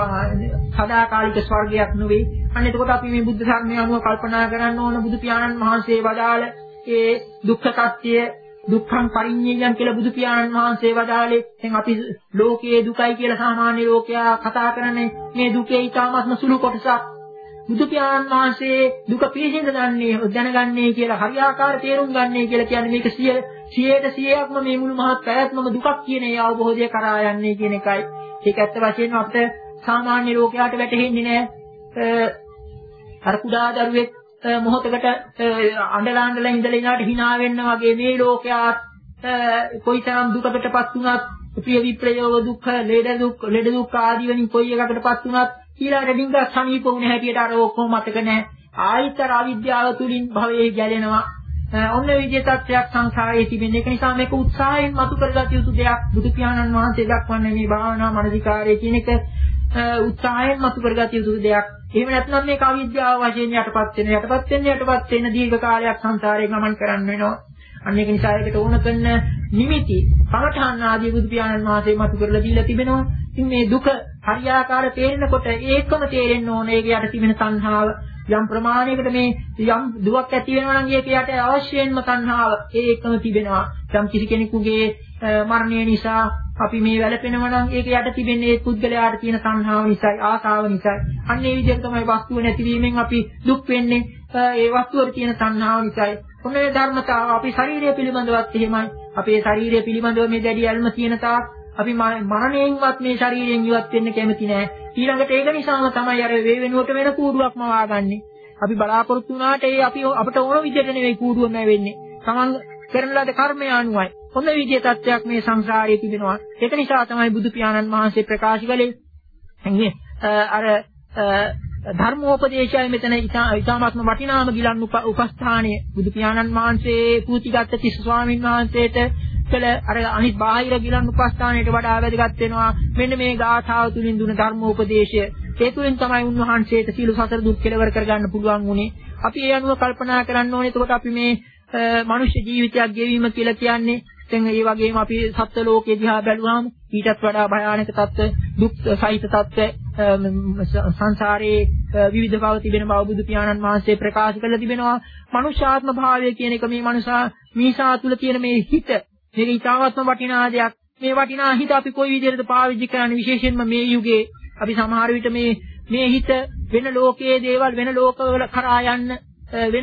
සදාකාලික ස්වර්ගයක් නෙවෙයි. අන්න එතකොට අපි මේ බුද්ධ ධර්මය අනුව කල්පනා කරන්න ඕන බුදු පියාණන් වහන්සේ වදාළ ඒ දුක්ඛ සත්‍ය දුක්ඛං පරිඤ්ඤයං කියලා බුදු පියාණන් වහන්සේ වදාළේ. දැන් අපි ලෝකයේ දුකයි කියලා සාමාන්‍ය ලෝකයා කතා කරන්නේ මේ දුකේ ඊටාත්ම සුළු කොටසක්. බුදු පියාණන් වහන්සේ දුක පිළිසිඳ ගන්නේ දැනගන්නේ කියලා හරියාකාර තේරුම් ගන්නේ කියලා කියන්නේ මේක සියයට සියයක්ම මේ මුළු මහත් පැවැත්මම දුකක් කියන ඒ අවබෝධය කරා යන්නේ කියන එකයි. ඒක ඇත්ත වශයෙන්ම අපිට සාමාන්‍ය ලෝකයාට වැටහෙන්නේ නැහැ. අර කුඩා දරුවෙක් මොහොතකට අඬලා අඬලා ඉඳලා ඉනාට hina වෙන්න වගේ මේ ලෝකයා කොයිතරම් දුකකටපත් වුණත් ප්‍රිය විප්‍රයෝග දුක්ඛ, ලෙඩ දුක්, ලෙඩ දුක් ආදී වලින් කොයි එකකටපත් වුණත් ඊළඟට ඩිංගක් සමීප වුණ හැටියට අර ඔක්කොම මතක නැහැ. ආයිතර අවිද්‍යාව තුලින් භවයේ ගැලෙනවා. ඔන්න විදිහේ තත්ත්වයක් සංසාරයේ තිබෙන. ඒක නිසා මේක උත්සාහයෙන් මතු කරගත යුතු දෙයක්. බුදු පියාණන් වහන්සේ දක්වන්නේ මේ භාවනා මනසිකාරය කියන එක උත්සාහයෙන් මතු කරගත යුතු දෙයක්. එහෙම නැත්නම් මේක අවිද්‍යාව වශයෙන් යටපත් වෙන යටපත් වෙන යටපත් වෙන දීර්ඝ කාලයක් සංසාරේ ගමන් කරන්න වෙනවා. අන්න ඒක නිසා ඒකට ඕන කරන නිමිති පවඨාන ආදී බුදු පියාණන් වහන්සේ මතු කරලා දීලා තිබෙනවා. ඉතින් මේ දුක හරියාකාර තේරෙනකොට ඒකම තේරෙන්න ඕනේ. ඒක යට තිබෙන සංහාව යම් ප්‍රමාණයකට මේ යම් දුවක් ඇති වෙනවා නම් ඒක යට අවශ්‍යයෙන්ම සංහාව ඒකම තිබෙනවා. යම් කිසි කෙනෙකුගේ මරණය නිසා අපි මේ වැළපෙනවා නම් ඒක යට තිබෙන්නේ ඒ පුද්ගලයාට තියෙන සංහාව නිසායි, ආසාව නිසායි. අන්න ඒ විදිහට තමයි වස්තුව නැතිවීමෙන් අපි දුක් වෙන්නේ. ඒ වස්තුවේ තියෙන සංහාව නිසායි. ඔන්නේ ධර්මතාව අපි ශරීරය පිළිබඳවත් එහෙමයි. අපේ ශරීරය පිළිබඳව මේ දැඩි ඇල්ම තියෙන තාක් අපි මරණයෙන්වත් මේ ශරීරයෙන් ඉවත් වෙන්න කැමති නෑ. ඊළඟට ඒක නිසාම තමයි අර වේ වෙනුවට වෙන කූඩුවක්ම වාගන්නේ. අපි බලාපොරොත්තු වුණාට ඒ අපි අපිට ඕන විදිහට නෙවෙයි කූඩුවම වෙන්නේ. තමන් කරන ලද කර්මය අනුවයි. ඔන්න විදිහේ තත්ත්වයක් මේ සංසාරයේ තිබෙනවා. ඒක නිසා තමයි බුදු පියාණන් වහන්සේ ප්‍රකාශ කළේ අර ධර්මෝපදේශයයි මෙතන ඉතාමත්ම වටිනාම ගිලන් උපස්ථානයේ බුදු පියාණන් වහන්සේ පූතිගත් තිස්ස ස්වාමීන් වහන්සේට කළ අර අනිත් බාහිර ගිලන් උපස්ථානයට වඩා වැදගත් වෙනවා මෙන්න මේ ගාථාව තුලින් දුන ධර්මෝපදේශය. ඒ තුලින් තමයි උන්වහන්සේට සීල සතර දුක් කෙලවර කරගන්න පුළුවන් වුණේ. අපි ඒ අනුව කල්පනා කරන්න ඕනේ. එතකොට අපි මේ මනුෂ්‍ය ජීවිතයක් ගෙවීම කියලා කියන්නේ දැන් ඒ වගේම අපි සත්ත්ව ලෝකයේ දිහා බැලුවාම ඊටත් වඩා භයානක තත්ත්ව දුක් සහිත තත්ත්ව සංසාරයේ විවිධ බව තිබෙන බව බුදු පියාණන් වහන්සේ ප්‍රකාශ කරලා තිබෙනවා. මනුෂ්‍යාත්ම භාවය කියන එක මේ මනුෂා මීසා තුල තියෙන මේ හිත මේක ඉතාමත්ම වටිනා දෙයක්. මේ වටිනා හිත අපි කොයි විදිහටද පාවිච්චි කරන්නේ? විශේෂයෙන්ම මේ යුගයේ අපි සමහර විට මේ මේ හිත වෙන ලෝකයේ දේවල් වෙන ලෝකවල කරා යන්න වෙන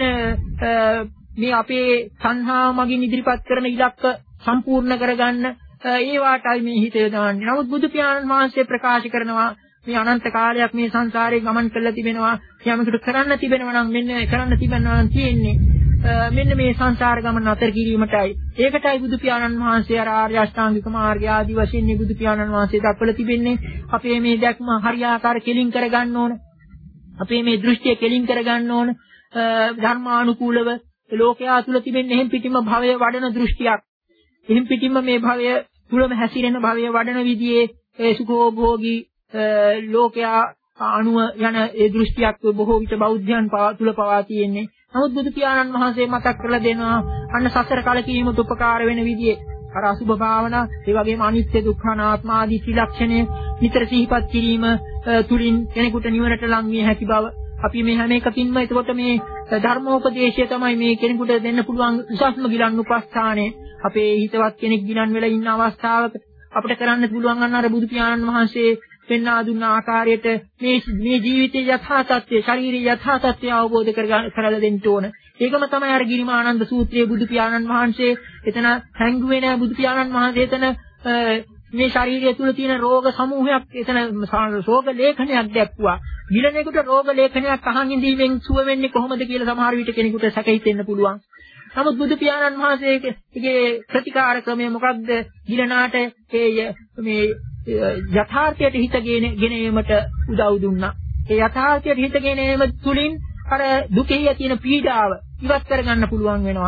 මේ අපේ සංහා මගින් ඉදිරිපත් කරන ඉලක්ක සම්පූර්ණ කරගන්න ඒ වාටයි මේ හිත යොදවන්නේ. නමුත් බුදු පියාණන් වහන්සේ ප්‍රකාශ කරනවා මේ අනන්ත කාලයක් මේ සංසාරේ ගමන් කරලා තිබෙනවා. යමකට කරන්න තිබෙනවා නම් මෙන්න කරන්න තිබෙනවා නම් තියෙන්නේ මෙන්න මේ සංසාර ගමන අතර කිරීමටයි. ඒකටයි බුදු පියාණන් වහන්සේ අර ආර්ය අෂ්ටාංගික මාර්ගය ආදී වශයෙන් මේ බුදු පියාණන් වහන්සේ දක්වලා තිබෙන්නේ. අපේ මේ දැක්ම හරියාකාර කෙලින් කරගන්න ඕන. අපේ මේ දෘෂ්ටිය කෙලින් කරගන්න ඕන. ධර්මානුකූලව ලෝකයා තුල තිබෙන එහෙම් පිටිම භවය වඩන දෘෂ්ටියක්. එහෙම් පිටිම මේ භවය තුලම හැසිරෙන භවය වඩන විදිහේ ඒ සුඛෝභෝගී ලෝකයා අනුව යන ඒ දෘෂ්ටියක් බොහෝ විට බෞද්ධයන් තුල පවා තියෙන්නේ. නමුත් බුදු පියාණන් වහන්සේ මතක් කරලා දෙනවා අන්න සසර කලකීමට උපකාර වෙන විදිහේ අර අසුභ භාවනා, ඒ වගේම අනිත්‍ය දුක්ඛ අනාත්ම ආදී ත්‍රිලක්ෂණය නිතර සිහිපත් කිරීම තුලින් කෙනෙකුට නිවනට ලං විය හැකි බව. අපි මේ හැම එකකින්ම එතකොට මේ ධර්මෝපදේශය තමයි මේ කෙනෙකුට දෙන්න පුළුවන් උසස්ම ගිලන් උපස්ථානය. අපේ හිතවත් කෙනෙක් ගිලන් වෙලා ඉන්න අවස්ථාවක අපිට කරන්න පුළුවන් අන්න අර බුදු පියාණන් වහන්සේ පෙන්වා දුන්න ආකාරයට මේ මේ ජීවිතයේ යථා තත්ත්වය, ශාරීරික යථා තත්ත්වය අවබෝධ කරගන්න කරලා දෙන්න ඕන. ඒකම තමයි අර ගිරිමානන්ද සූත්‍රයේ බුදු පියාණන් වහන්සේ එතන හැංගුවේ නැහැ. බුදු පියාණන් වහන්සේ එතන මේ ශරීරය තුල තියෙන රෝග සමූහයක් එතන රෝග ලේඛනයක් දැක්වුවා. ගිලණේකට රෝග ලේඛනයක් අහන් ඉඳීමෙන් සුව වෙන්නේ කොහොමද කියලා සමහර විට කෙනෙකුට සැක හිතෙන්න පුළුවන්. නමුත් බුදු පියාණන් වහන්සේගේ ප්‍රතිකාර ක්‍රමය මොකක්ද? ගිලනාට මේ යථාර්ථයට හිතගෙන ගෙනීමට උදව් දුන්නා. ඒ යථාර්ථයට හිතගෙන ඒම තුලින් අර දුකේ තියෙන පීඩාව ඉවත් කරගන්න පුළුවන් වෙනවා.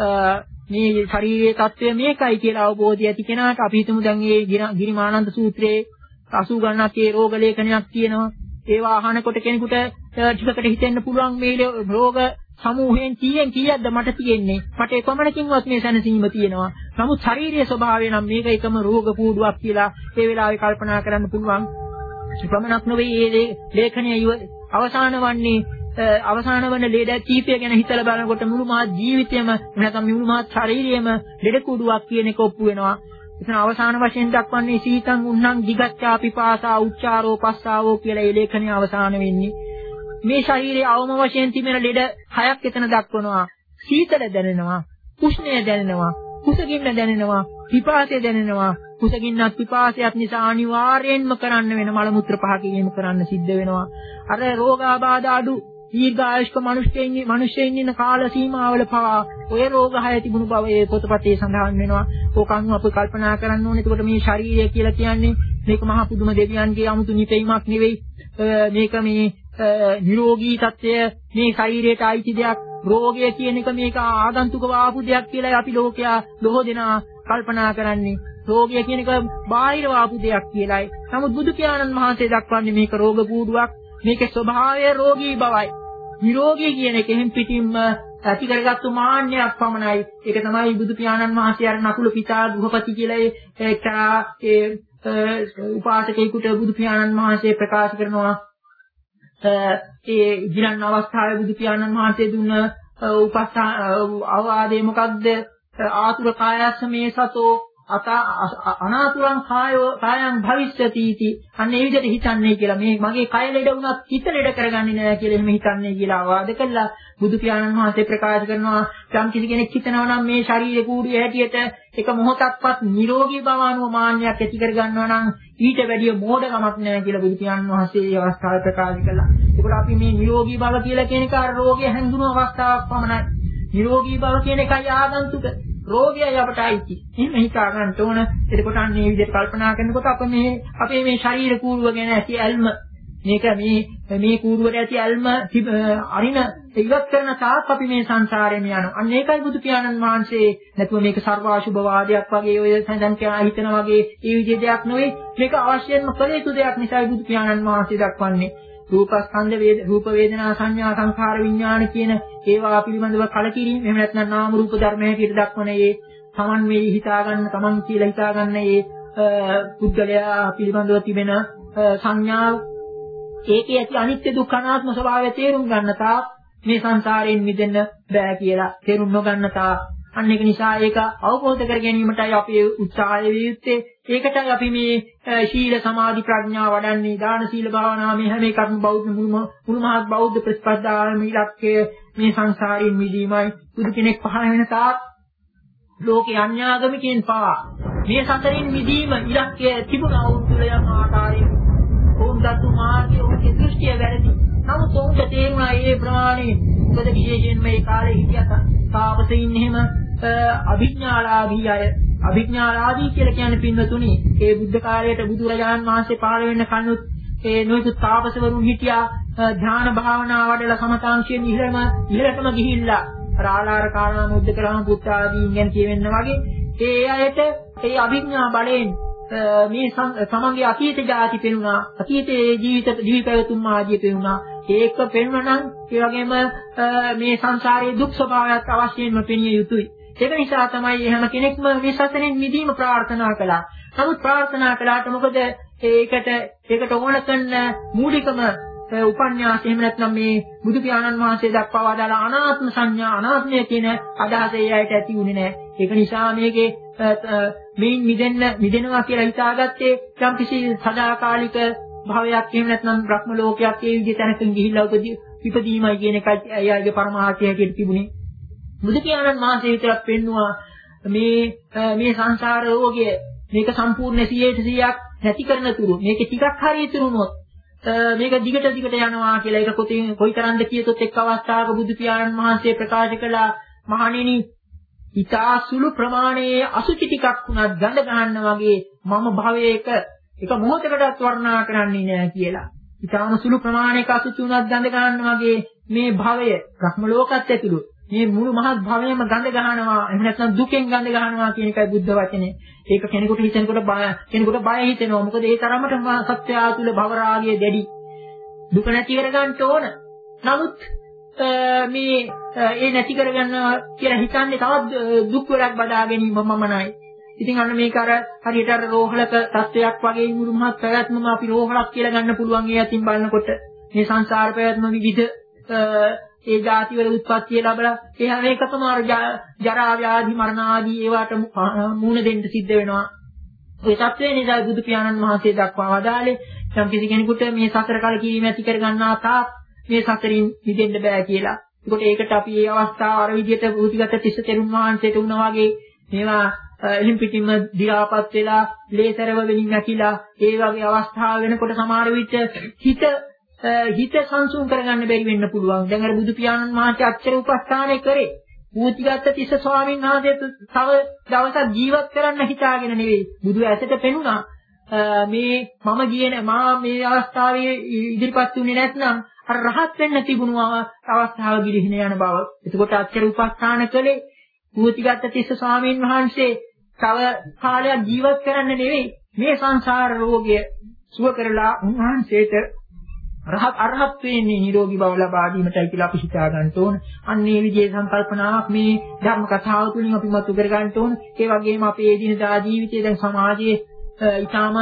මේ ශරීරයේ තත්වය මේකයි කියලා අවබෝධය ඇති කෙනාට අපි හිතමු දැන් මේ ගිරිමානන්ද සූත්‍රයේ අසූ ගණනක් ඒ රෝග ලේඛනයක් තියෙනවා. ඒවා අහනකොට කෙනෙකුට ටිකකට හිතෙන්න පුළුවන් මේ රෝග සමූහයෙන් කීයෙන් කීයක්ද මට තියෙන්නේ? මට ඒ පමණකින්වත් මේ සැනසීම තියෙනවා. නමුත් ශාරීරික ස්වභාවය නම් මේක එකම රෝග කූඩුවක් කියලා ඒ වෙලාවේ කල්පනා කරන්න පුළුවන්. ප්‍රමණක් නොවේ මේ ලේඛනයේ අවසාන වන්නේ අවසාන වන ලෙඩ කීපය ගැන හිතලා බලනකොට මුළු මහත් ජීවිතයම නැත්නම් මුළු මහත් ශරීරයම ලෙඩ කුඩුවක් කියන එක ඔප්පු වෙනවා. එතන අවසාන වශයෙන් දක්වන්නේ සීතං උන්නං දිගච්ඡා පිපාසා උච්චාරෝ පස්සාවෝ කියලා මේ ලේඛනයේ අවසාන වෙන්නේ. මේ ශරීරයේ අවම වශයෙන් තිබෙන ලෙඩ හයක් එතන දක්වනවා. සීතල දැනෙනවා, උෂ්ණය දැනෙනවා, කුසගින්න දැනෙනවා, පිපාසය දැනෙනවා. කුසගින්නත් පිපාසයත් නිසා අනිවාර්යයෙන්ම කරන්න වෙන මල මුත්‍ර පහ කිරීම කරන්න සිද්ධ වෙනවා. අර රෝගාබාධ අඩු දීර්ඝායුෂ්ක මිනිස්සෙයින් මිනිස්සෙයින් ඉන්න කාල සීමාවල පවා ඔය රෝග හය තිබුණු බව ඒ පොතපතේ සඳහන් වෙනවා. ඕකන් අපි කල්පනා කරන්න ඕනේ. එතකොට මේ ශරීරය කියලා කියන්නේ මේක මහා පුදුම දෙවියන්ගේ 아무තු නිපෙයිමක් නෙවෙයි. මේක මේ නිරෝගී තත්ත්වය මේ ශරීරයට අයිති දෙයක්. රෝගය කියන එක මේක ආගන්තුකව ආපු දෙයක් කියලා අපි ලෝකයා බොහෝ දෙනා කල්පනා කරන්නේ. රෝගය කියන එක බාහිරව ආපු දෙයක් කියලායි. නමුත් බුදු පියාණන් වහන්සේ දක්වන්නේ මේක රෝග කූඩුවක්. මේකේ ස්වභාවය රෝගී බවයි. නිරෝගී කියන එකෙන් පිටින්ම ඇති කරගත්තු මාන්නයක් පමණයි. ඒක තමයි බුදු පියාණන් වහන්සේ අර නකුල පිතා ගෘහපති කියලා එක්තරා ඒ උපාසකයෙකුට බුදු පියාණන් වහන්සේ ප්‍රකාශ කරනවා. ඒ ගිලන් අවස්ථාවේ බුදු පියාණන් වහන්සේ දුන්න උපස්ථා අවවාදේ මොකක්ද? ආතුර කායස්ස මේ සතෝ අත අනාතුරං කායෝ කායං භවිෂ්‍යති इति. අන්න ඒ විදිහට හිතන්නේ කියලා. මේ මගේ කය ලෙඩ වුණත් හිත ලෙඩ කරගන්නේ නැහැ කියලා එහෙම හිතන්නේ කියලා අවවාද කළා. බුදු පියාණන් වහන්සේ ප්‍රකාශ කරනවා යම් කිසි කෙනෙක් හිතනවා නම් මේ ශරීර කූඩුවේ හැටියට එක මොහොතක්වත් නිරෝගී බව අනුව මාන්නයක් ඇති කර ගන්නවා නම් ඊට වැඩිය මෝඩකමක් නැහැ කියලා බුදු පියාණන් වහන්සේ මේ අවස්ථාවේ ප්‍රකාශ කළා. ඒකට අපි මේ නිරෝගී බව කියලා කියන එක අර රෝගය හැඳුනුව අවස්ථාවක් පමණයි. නිරෝගී බව කියන එකයි ආගන්තුක. රෝගයයි අපට අයිති. එහෙම හිතා ගන්න ඕන. එතකොට අන්න මේ විදිහට කල්පනා කරනකොට අප මේ අපේ මේ ශරීර කූඩුව ගැන ඇති ඇල්ම මේක මේ මේ කූඩුවට ඇති ඇල්ම අරින ඉවත් කරන තාක් අපි මේ සංසාරේම යනවා. අන්න ඒකයි බුදු පියාණන් වහන්සේ නැතුව මේක සර්වාශුභ වාදයක් වගේ ඔය සඳහන් කරන හිතන වගේ ඒ විදිහේ දෙයක් නෙවෙයි. මේක අවශ්‍යයෙන්ම කළ යුතු දෙයක් නිසායි බුදු පියාණන් වහන්සේ දක්වන්නේ. රූපස්කන්ධ වේද රූප වේදනා සංඥා සංඛාර විඥාන කියන ඒවා පිළිබඳව කලකිරීම එහෙම නැත්නම් නාම රූප ධර්ම හැටියට දක්වන ඒ තමන් මේ හිතා ගන්න තමන් කියලා හිතා ගන්න ඒ පුද්ගලයා පිළිබඳව තිබෙන සංඥාව ඒකේ ඇති අනිත්‍ය දුක්ඛ අනාත්ම ස්වභාවය තේරුම් ගන්න තාක් මේ සංසාරයෙන් මිදෙන්න බෑ කියලා තේරුම් නොගන්න තාක් අන්න ඒක නිසා ඒක අවබෝධ කර ගැනීමටයි අපි උත්සාහය විය යුත්තේ. ඒකටයි අපි මේ ශීල සමාධි ප්‍රඥා වඩන්නේ. දාන සීල භාවනා මේ හැම එකක්ම බෞද්ධ මුළුම මුළුමහත් බෞද්ධ ප්‍රතිපදාවේ ඉලක්කය මේ සංසාරයෙන් මිදීමයි. බුදු කෙනෙක් පහළ වෙන තාක් ලෝකේ අන්‍යාගමිකයන් පවා මේ සතරින් මිදීම ඉලක්කය තිබුණා වූ තුල යම් ආකාරයෙන් ඔවුන් දතු මාර්ගයේ ඔවුන්ගේ දෘෂ්ටිය වැරදි. නමුත් ඔවුන්ට තේරුණා මේ ප්‍රමාණය මොකද විශේෂයෙන් මේ කාලේ හිටියත් තාපසයින් එහෙම අභිඥාලාභී අය අභිඥාලාභී කියලා කියන්නේ පින්වතුනි ඒ බුද්ධ කාලයට බුදුරජාණන් වහන්සේ පහළ වෙන්න කලිනුත් ඒ නොයෙකුත් තාපසවරුන් හිටියා ධ්‍යාන භාවනා වඩලා සමතාංශයෙන් ඉහළම ඉහළටම ගිහිල්ලා රාලාර කාණා මුද්ද කරාම පුත්ත ආදීන් ගැන කියවෙන්න වගේ ඒ අයට ඒ අභිඥා බලයෙන් මේ තමන්ගේ අතීත ජාති පෙනුණා අතීතයේ ජීවිත ජීවිතයතුම් ආදී පෙනුණා ඒක පෙන්වනනම් ඒ වගේම මේ සංසාරයේ දුක් ස්වභාවයත් අවශ්‍යයෙන්ම පෙනිය යුතුයි. ඒක නිසා තමයි හැම කෙනෙක්ම මේ සසරෙන් මිදීම ප්‍රාර්ථනා කළා. නමුත් ප්‍රාර්ථනා කළාට මොකද ඒකට ඒකට ඕන කරන මූලිකම උපන්‍යාසය එහෙම නැත්නම් මේ බුදු පියාණන් වහන්සේ දක්වා වදාළ අනාත්ම සංඥා අනාත්මය කියන අදහස ඒ අයට ඇති වුණේ නැහැ. ඒක නිසා මේකේ මේන් මිදෙන්න මිදෙනවා කියලා හිතාගත්තේ යම් කිසි සදාකාලික භවයක් එහෙම නැත්නම් බ්‍රහ්ම ලෝකයක් ඒ විදිහට තැනකින් ගිහිල්ලා උපදී ඉපදීමයි කියන එකයි එයාගේ පරමාර්ථය හැටියට තිබුණේ. බුදු පියාණන් වහන්සේ විතරක් පෙන්නවා මේ මේ සංසාර රෝගය මේක සම්පූර්ණ සියයට සියයක් නැති කරන තුරු මේකේ ටිකක් හරි ඉතුරුනොත් මේක දිගට දිගට යනවා කියලා ඒක කොතින් කොයිතරම්ද කියතොත් එක් අවස්ථාවක බුදු පියාණන් වහන්සේ ප්‍රකාශ කළා මහණෙනි ඊතා සුළු ප්‍රමාණයේ අසුචි ටිකක් වුණත් ගඳ ගන්න වගේ මම භවයක එක මොහොතකටවත් වර්ණනා කරන්නේ නැහැ කියලා. ඊටාම සුළු ප්‍රමාණයක අසුචි වුණත් ගඳ ගන්න වගේ මේ භවය බ්‍රහ්ම ලෝකත් ඇතුළු මේ මුළු මහත් භවයම ගඳ ගන්නවා එහෙම නැත්නම් දුකෙන් ගඳ ගන්නවා කියන එකයි බුද්ධ වචනේ. ඒක කෙනෙකුට හිතෙනකොට බය කෙනෙකුට බය හිතෙනවා. මොකද ඒ තරමටම සත්‍යය තුළ භව රාගය දැඩි. දුක නැති කරගන්න ඕන. නමුත් මේ ඒ නැති කරගන්න කියලා හිතන්නේ තවත් දුක් වලක් බදා ගැනීමමමයි. ඉතින් අන්න මේක අර හරියට අර රෝහලක තත්වයක් වගේ මුළු මහත් පැවැත්මම අපි රෝහලක් කියලා ගන්න පුළුවන් ඒ අතින් බලනකොට මේ සංසාර පැවැත්ම විවිධ ඒ ಜಾති වල උත්පත්ති ලැබලා ඒ හැම එකකම අර ජරා ව්‍යාධි මරණ ආදී ඒවට මූණ දෙන්න සිද්ධ වෙනවා. ඒ තත්ත්වය නිසා බුදු පියාණන් වහන්සේ දක්වා වදාළේ යම් කිසි කෙනෙකුට මේ සතර කල කීම ඇති කර ගන්නා තාක් මේ සතරින් මිදෙන්න බෑ කියලා. ඒකට ඒකට අපි මේ අවස්ථාව අර විදිහට භූතිගත තිස්ස තෙරුන් වහන්සේට වුණා වගේ මේවා එලින් පිටින්ම දිරාපත් වෙලා ලේතරව වෙනින් නැකිලා ඒ වගේ අවස්ථාව වෙනකොට සමහර විට හිත හිත සංසුන් කරගන්න බැරි වෙන්න පුළුවන්. දැන් අර බුදු පියාණන් වහන්සේ අච්චර උපස්ථානය කරේ. භූතිගත තිස්ස ස්වාමීන් වහන්සේ තව දවසක් ජීවත් කරන්න හිතාගෙන නෙවෙයි. බුදු ඇසට පෙනුණා මේ මම කියන මා මේ අවස්ථාවේ ඉදිරිපත් වුණේ නැත්නම් අර රහත් වෙන්න තිබුණු අවස්ථාව ගිලිහින යන බව. එතකොට අච්චර උපස්ථාන කළේ භූතිගත තිස්ස ස්වාමීන් වහන්සේ තව කාලයක් ජීවත් කරන්න නෙවෙයි මේ සංසාර රෝගය සුව කරලා උන්වහන්සේට රහත් අරහත් වෙන්නේ නිරෝගී බව ලබා දීමටයි කියලා අපි හිතා ගන්න ඕන. අන්න ඒ විදිහේ සංකල්පනාවක් මේ ධර්ම කතාව තුළින් අපි මතු කර ගන්න ඕන. ඒ වගේම අපේ එදිනදා ජීවිතයේ දැන් සමාජයේ ඊටාම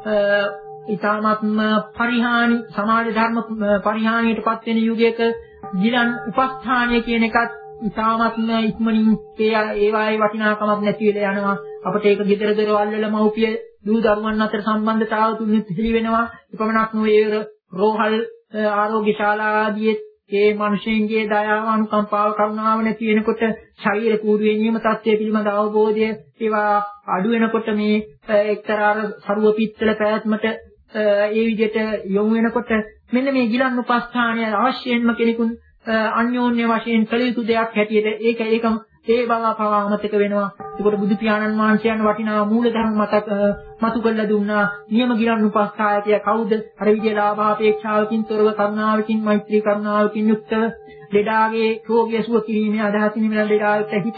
ඊටාමත්ම පරිහානි සමාජ ධර්ම පරිහානියටපත් වෙන යුගයක ගිලන් උපස්ථානය කියන එකත් ඊටාමත්ම ඉක්මනින් ඒ ඒවායේ වටිනාකමක් නැති වෙලා යනවා. අපිට ඒක gedara දරවල් වල මව්පිය දූ දරුවන් අතර සම්බන්ධතාව තුලින් පිළි වෙනවා. එපමණක් නෙවෙයි රෝහල් ආරෝග්‍ය ශාලා ආදී ඒ මිනිසෙන්ගේ දයාව අනුකම්පාව කරුණාව නැති වෙනකොට ශරීර කූඩුවේ නියම තත්ත්වය පිළිබඳ අවබෝධය ඒවා අඩු වෙනකොට මේ එක්තරා සරුව පිත්තල පැවැත්මට ඒ විදිහට යොමු වෙනකොට මෙන්න මේ ගිලන් උපස්ථානය අවශ්‍යයෙන්ම කෙනෙකුන් අන්‍යෝන්‍ය වශයෙන් කළ යුතු දෙයක් හැටියට ඒක ඒකම ඒ බව පවා අමතක වෙනවා. ඒකට බුදු පියාණන් වහන්සේයන් වටිනා මූල ධර්ම මතක මතු කරලා දුන්නා. නියම ගිලන් උපස්ථායකය කවුද? අර විදිය ලාභාපේක්ෂාවකින් තොරව කරුණාවකින් මෛත්‍රී කරුණාවකින් යුක්තව ලෙඩාගේ රෝගය සුව කිරීමේ අදහසින් මෙලන් ලෙඩාට හිත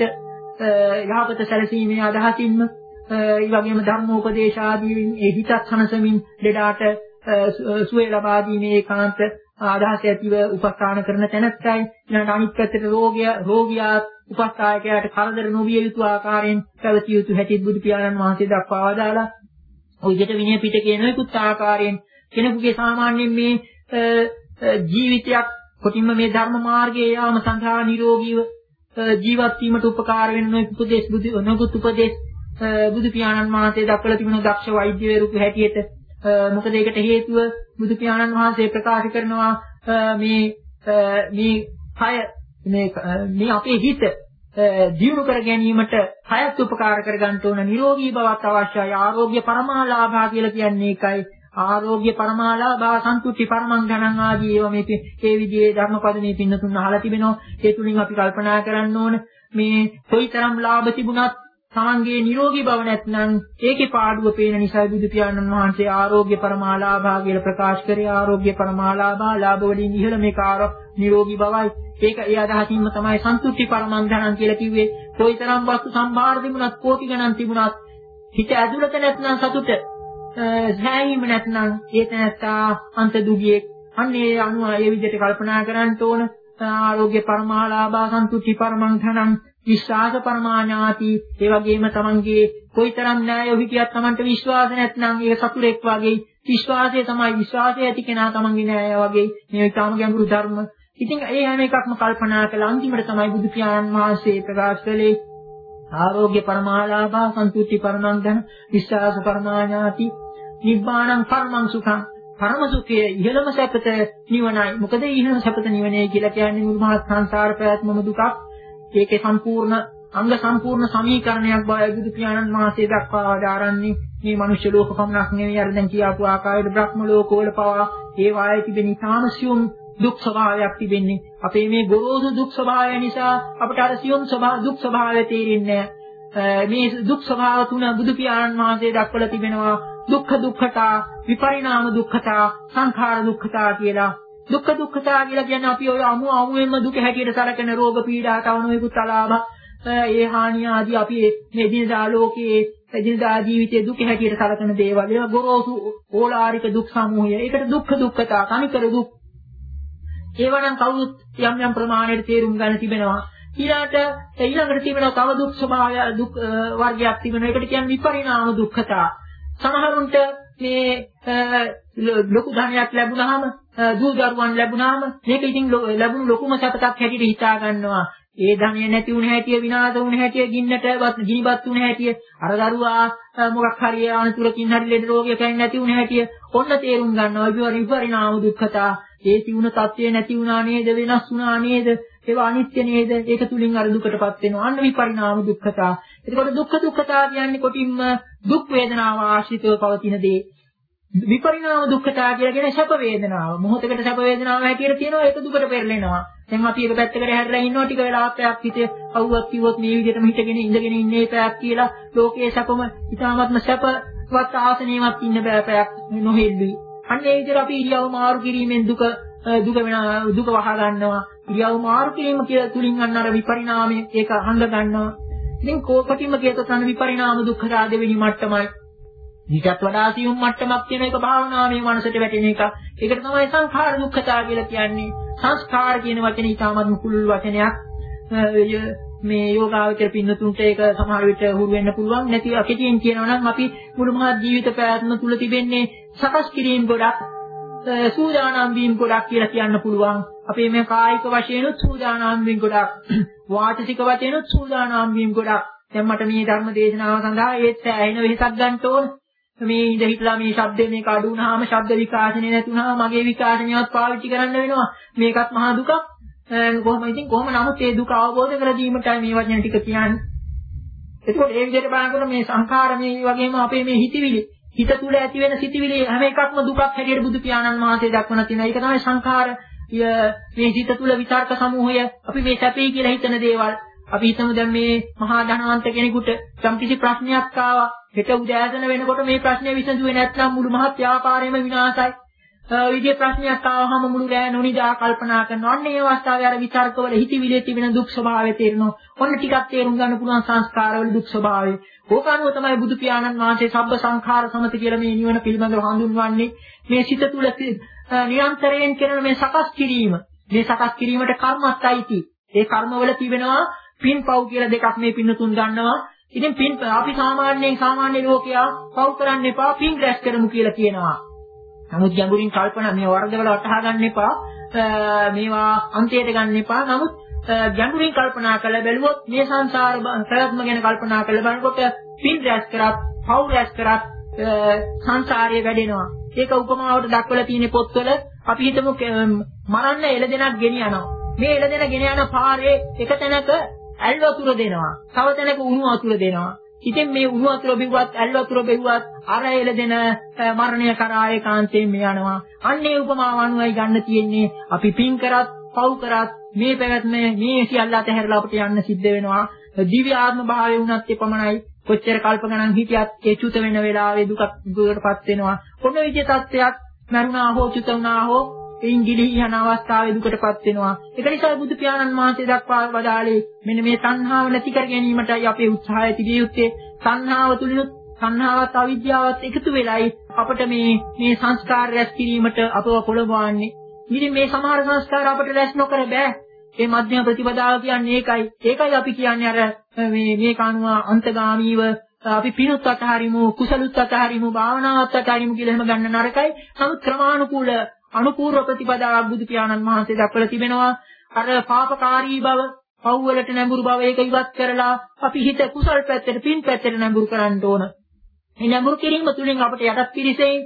යහපත සැලසීමේ අදහසින්ම ඒ වගේම ධර්මෝපදේශ ආදීන් ඒ හිතත් හනසමින් ලෙඩාට සුවය ලබා දීමේ ඒකාන්ත අදහස ඇතිව උපස්ථාන කරන තැනැත්තයි ඊළඟ අනිත් පැත්තට රෝගය රෝගියා උපස්ථායකයාට කරදර නොවිය යුතු ආකාරයෙන් පැවතිය යුතු හැටි බුදු පියාණන් වහන්සේ දක්වා වදාලා ඔය විදිහට විනය පිටකේ නොයෙකුත් ආකාරයෙන් කෙනෙකුගේ සාමාන්‍යයෙන් මේ ජීවිතයක් කොටින්ම මේ ධර්ම මාර්ගයේ යාම සඳහා නිරෝගීව ජීවත් වීමට උපකාර වෙන නොයෙකුත් උපදේශ බුදු නොයෙකුත් උපදේශ බුදු පියාණන් වහන්සේ දක්වලා තිබෙන දක්ෂ වෛද්‍යවරු හැටියට මොකද ඒකට හේතුව බුදු පියාණන් වහන්සේ ප්‍රකාශ කරනවා මේ මේ කය මේ මේ අපේ හිත දියුණු කර ගැනීමට කයත් උපකාර කර ගන්න ඕන නිරෝගී බවත් අවශ්‍යයි. ආරෝග්‍ය පරමාලාභා කියලා කියන්නේ ඒකයි. ආරෝග්‍ය පරමාලාභා සන්තුට්ටි පරමං ධනං ආදී ඒවා මේ මේ විදිහේ ධර්මපද මේ පින්නතුන් අහලා තිබෙනවා. ඒ තුලින් අපි කල්පනා කරන්න ඕන මේ කොයිතරම් ලාභ තිබුණත් තමන්ගේ නිරෝගී බව නැත්නම් ඒකේ පාඩුව පේන නිසා බුදු පියාණන් වහන්සේ ආරෝග්‍ය පරමාලාභා කියලා ප්‍රකාශ කරේ. ආරෝග්‍ය පරමාලාභා ලාභ වලින් ඉහළ මේක නිරෝගී බවයි. ඒක ඒ අදහසින්ම තමයි සන්තුට්ටි පරමං ධනං කියලා කිව්වේ. කොයිතරම් වස්තු සම්භාර තිබුණත් කෝටි ගණන් තිබුණත් හිත ඇතුළත නැත්නම් සතුට සෑහීම නැත්නම් ඒ තැනත්තා අන්ත දුගියෙක්. අන්න ඒ අනුව ඒ විදිහට කල්පනා කරන්න ඕන. ආරෝග්‍ය පරමාලාභා සන්තුට්ටි පරමං ධනං විශ්වාස පරමාඥාති. ඒ වගේම තමන්ගේ කොයිතරම් න්යායෝ හිටියත් තමන්ට විශ්වාස නැත්නම් ඒක සතුරෙක් වගේ. විශ්වාසය තමයි විශ්වාසය ඇති කෙනා තමන්ගේ න්යාය වගේ. මේ ඊටාම ගැඹුරු ධර්ම. ඉතින් ඒ හැම එකක්ම කල්පනා කළා අන්තිමට තමයි බුදු පියාණන් වහන්සේ ප්‍රකාශ කළේ ආරෝග්‍ය පරමාලාභා සන්තුට්ටි පරමං ධන විශ්වාස පරමාඥාති නිබ්බාණං පරමං සුඛං. පරම සුඛයේ ඉහළම සැපත නිවනයි. මොකද ඉහළම සැපත නිවනයි කියලා කියන්නේ මුළු මහත් සංසාර ප්‍රයත්නම දුකක්. ඒකේ සම්පූර්ණ අංග සම්පූර්ණ සමීකරණයක් බවයි බුදු පියාණන් වහන්සේ දක්වා වදාරන්නේ. මේ මනුෂ්‍ය ලෝක පමණක් නෙවෙයි අර දැන් කියාපු ආකාරයට බ්‍රහ්ම ලෝකවල පවා ඒ වායේ තිබෙන ඊ타මසියුම් දුක් ස්වභාවයක් තිබෙන්නේ. අපේ මේ ගොරෝසු දුක් ස්වභාවය නිසා අපට අර සියුම් ස්වභාව දුක් ස්වභාවය තේරෙන්නේ මේ දුක් ස්වභාව තුන බුදු පියාණන් වහන්සේ දක්වලා තිබෙනවා. දුක්ඛ දුක්ඛතා, විපරිණාම දුක්ඛතා, සංඛාර දුක්ඛතා කියලා. දුක්ඛ දුක්ඛතා කියලා කියන්නේ අපි ඔය අමු අමුෙන්ම දුක හැටියට සැලකෙන රෝග පීඩා තවනුයිකුත් අලාභ ඒ හානිය ආදී අපි මේ දිනදා ලෝකයේ එදිනදා ජීවිතයේ දුක හැටියට සැලකෙන දේවල්. ඒවා ගොරෝසු ඕලාරික දුක් සමූහය. ඒකට දුක්ඛ දුක්ඛතා, කනිකර දුක්. ඒවනම් කවුරුත් යම් යම් ප්‍රමාණයට තේරුම් ගන්න තිබෙනවා. ඊළාට ඊළඟට තිබෙනවා තව දුක් ස්වභාවය දුක් වර්ගයක් තිබෙනවා. ඒකට කියන්නේ විපරිණාම දුක්ඛතා. සමහරුන්ට මේ ලොකු ධනයක් ලැබුණාම, දූ දරුවන් ලැබුණාම මේක ඉතින් ලැබුණු ලොකුම සැපතක් හැටියට හිතා ගන්නවා. ඒ ධනය නැති වුණ හැටිය, විනාශ වුණ හැටිය, ගින්නටවත් ගිනිපත් වුණ හැටිය, අර දරුවා මොකක් හරි අනතුරකින් හරි ලෙඩ රෝගයකින් නැති වුණ හැටිය ඔන්න තේරුම් ගන්නවා. විපරිණාම දුක්ඛතා. ඒ තියුණ තත්ත්වය නැති වුණා නේද, වෙනස් වුණා නේද, ඒවා අනිත්‍ය නේද, ඒක තුලින් අර දුකටපත් වෙනවා. අන්න විපරිණාම දුක්ඛතා. එතකොට දුක්ඛ දුක්ඛතා කියන්නේ කොටින්ම දුක් වේදනාව ආශ්‍රිතව පවතින දේ. විපරිණාම දුක්ඛතා කියලා කියන්නේ සැප වේදනාව. මොහොතකට සැප වේදනාව හැටියට තියෙනවා, ඒක දුකට පෙරලෙනවා. දැන් අපි එක පැත්තකට හැරලා ඉන්නවා, ටික වෙලාවක් පැයක් හිතේ අවුවක් කිව්වොත් මේ විදිහටම හිටගෙන ඉඳගෙන ඉන්නේ පැයක් කියලා ලෝකයේ සැපම ඉතාමත්ම සැපවත් ආසනයවත් ඉන්න බෑ පැයක් නොහෙල්ලුයි. අන්න ඒ විදිහට අපි ඉරියව් මාරු කිරීමෙන් දුක දුක වෙන දුක වහ ගන්නවා. ඉරියව් මාරු කිරීම කියලා තුලින් අන්න අර විපරිණාමය ඒක හංග ගන්නවා. ඉතින් කොටින්ම කියතොත් අන්න විපරිණාම දුක්ඛතා දෙවෙනි මට්ටමයි. ඊටත් වඩා සියුම් මට්ටමක් තියෙන එක භාවනාවේ මනසට වැටෙන එක. ඒකට තමයි සංඛාර දුක්ඛතා කියලා කියන්නේ. සංස්කාර කියන වචනේ ඊටමත් මුකුල් වචනයක්. මේ යෝගාවචර පින්නතුන්ට ඒක සමහර විට හුරු වෙන්න පුළුවන්. නැති අකෙටින් කියනවා නම් අපි මුළු මහත් ජීවිත ප්‍රයත්න තුල තිබෙන්නේ සකස් කිරීම ගොඩක්, සූදානම් වීම ගොඩක් කියලා කියන්න පුළුවන්. අපේ මේ කායික වශයෙන් සූදානම් වීම ගොඩක්, වාචික වශයෙන් සූදානම් වීම ගොඩක්. දැන් මට මේ ධර්ම දේශනාව සඳහා ඒත් ඇහෙන වෙහසක් ගන්න ඕන. මේ ඉඳ හිටලා මේ ශබ්දේ මේක අඩු වුණාම ශබ්ද විකාශනය නැති වුණාම මගේ විකාශනයවත් පාවිච්චි කරන්න වෙනවා. මේකත් මහා දුකක්. කොහොම ඉතින් කොහොම නමුත් ඒ දුක අවබෝධ කර ගැනීමටයි මේ වචන ටික කියන්නේ. ඒකෝට ඒ විදිහට බලනකොට මේ සංඛාර මේ වගේම අපේ මේ හිතවිලි, හිත තුළ ඇති වෙන සිතිවිලි හැම එකක්ම දුකක් හැටියට බුදු පියාණන් වහන්සේ දක්වන තියෙනවා. ඒක තමයි සංඛාර. මේ හිත තුළ විතර්ක සමූහය අපි මේ සැපේ කියලා හිතන දේවල්. අපි හිතමු දැන් මේ මහා ධනවන්ත කෙනෙකුට යම් කිසි ප්‍රශ්නයක් ආවා. හෙට උදෑසන වෙනකොට මේ ප්‍රශ්නේ විසඳුවේ නැත්නම් මුළු මහත් ව්‍යාපාරයම විනාශයි. විදිහේ ප්‍රශ්නයක් ආවහම මුළු රැය නොනිදා කල්පනා කරනවා. අන්න ඒ අවස්ථාවේ අර විතර්කවල හිතවිලි තිබෙන දුක් ස්වභාවය තේරෙනවා. ඔන්න ටිකක් තේරුම් ගන්න පුළුවන් සංස්කාරවල දුක් ස්වභාවය. ඕකානුව තමයි බුදු පියාණන් වහන්සේ සබ්බ සංඛාර සමති කියලා මේ නිවන පිළිබඳව හඳුන්වන්නේ. මේ සිත තුළ නිරන්තරයෙන් කරන මේ සකස් කිරීම. මේ සකස් කිරීමට කර්මස්සයිති. ඒ කර්මවල තිබෙනවා පින්පව් කියලා දෙකක් මේ පින්නතුන් ගන්නවා. ඉතින් පින් අපි සාමාන්‍යයෙන් සාමාන්‍ය ලෝකයා පව් කරන්න එපා, පින් රැස් කරමු කියලා කියනවා. නමුත් ගැඹුරින් කල්පනා මේ වර්ගවල වටහා ගන්න එපා, මේවා අන්තයට ගන්න එපා. නමුත් ගැඹුරින් කල්පනා කරලා බැලුවොත් මේ සංසාර ප්‍රයත්න ගැන කල්පනා කරලා බලනකොට පින් රැස් කරත්, පව් රැස් කරත් සංසාරය වැඩෙනවා. ඒක උපමාවට දක්වලා තියෙන පොත්වල අපි හිතමු මරන්න එළදෙනක් ගෙනියනවා. මේ එළදෙන ගෙන යන පාරේ එක තැනක ඇල් වතුර දෙනවා. තව තැනක උණු වතුර දෙනවා. ඉතින් මේ උණු වතුර බෙව්වත් ඇල් වතුර බෙව්වත් අර එළදෙන මරණය කරා ඒකාන්තයෙන් මේ යනවා. අන්නේ උපමාව අනුවයි ගන්න තියෙන්නේ. අපි පින් කරත්, පව් කරත් මේ පැවැත්ම මේ සියල්ල අතහැරලා අපිට යන්න සිද්ධ වෙනවා. දිව්‍ය ආත්ම භාවයේ වුණත් එපමණයි. කොච්චර කල්ප ගණන් හිටියත් ඒ චුත වෙන වෙලාවේ දුක දුකටපත් වෙනවා. කොන විදිහේ තත්ත්වයක් මරුණා හෝ චුත වුණා හෝ ඉංගිලි යන අවස්ථාවේ දුකටපත් වෙනවා. ඒක නිසා බුදු පියාණන් වහන්සේ දක්වා වදාළේ මෙන්න මේ තණ්හාව නැති කර ගැනීමටයි අපේ උත්සාහය තිබිය යුත්තේ. තණ්හාව තුලිනුත් තණ්හාවත් අවිද්‍යාවත් එකතු වෙලයි අපිට මේ මේ සංස්කාර රැස් කිරීමට අපව පොළඹවන්නේ. ඉතින් මේ සමහර සංස්කාර අපිට රැස් නොකර බෑ. මේ මධ්‍යම ප්‍රතිපදාව කියන්නේ ඒකයි. ඒකයි අපි කියන්නේ අර මේ මේ කනුව අන්තගාමීව අපි පිනුත් අතහරිමු, කුසලුත් අතහරිමු, භාවනාවත් අතහරිමු කියලා එහෙම ගන්න නරකයි. නමුත් ක්‍රමානුකූල අනුපූර්ව ප්‍රතිපදාවක් බුදු පියාණන් වහන්සේ දක්වලා තිබෙනවා. අර පාපකාරී බව, පව් වලට නැඹුරු බව ඒක ඉවත් කරලා අපි හිත කුසල් පැත්තට, පින් පැත්තට නැඹුරු කරන්න ඕන. මේ නැඹුරු කිරීම තුළින් අපිට යටත් පිරිසෙන්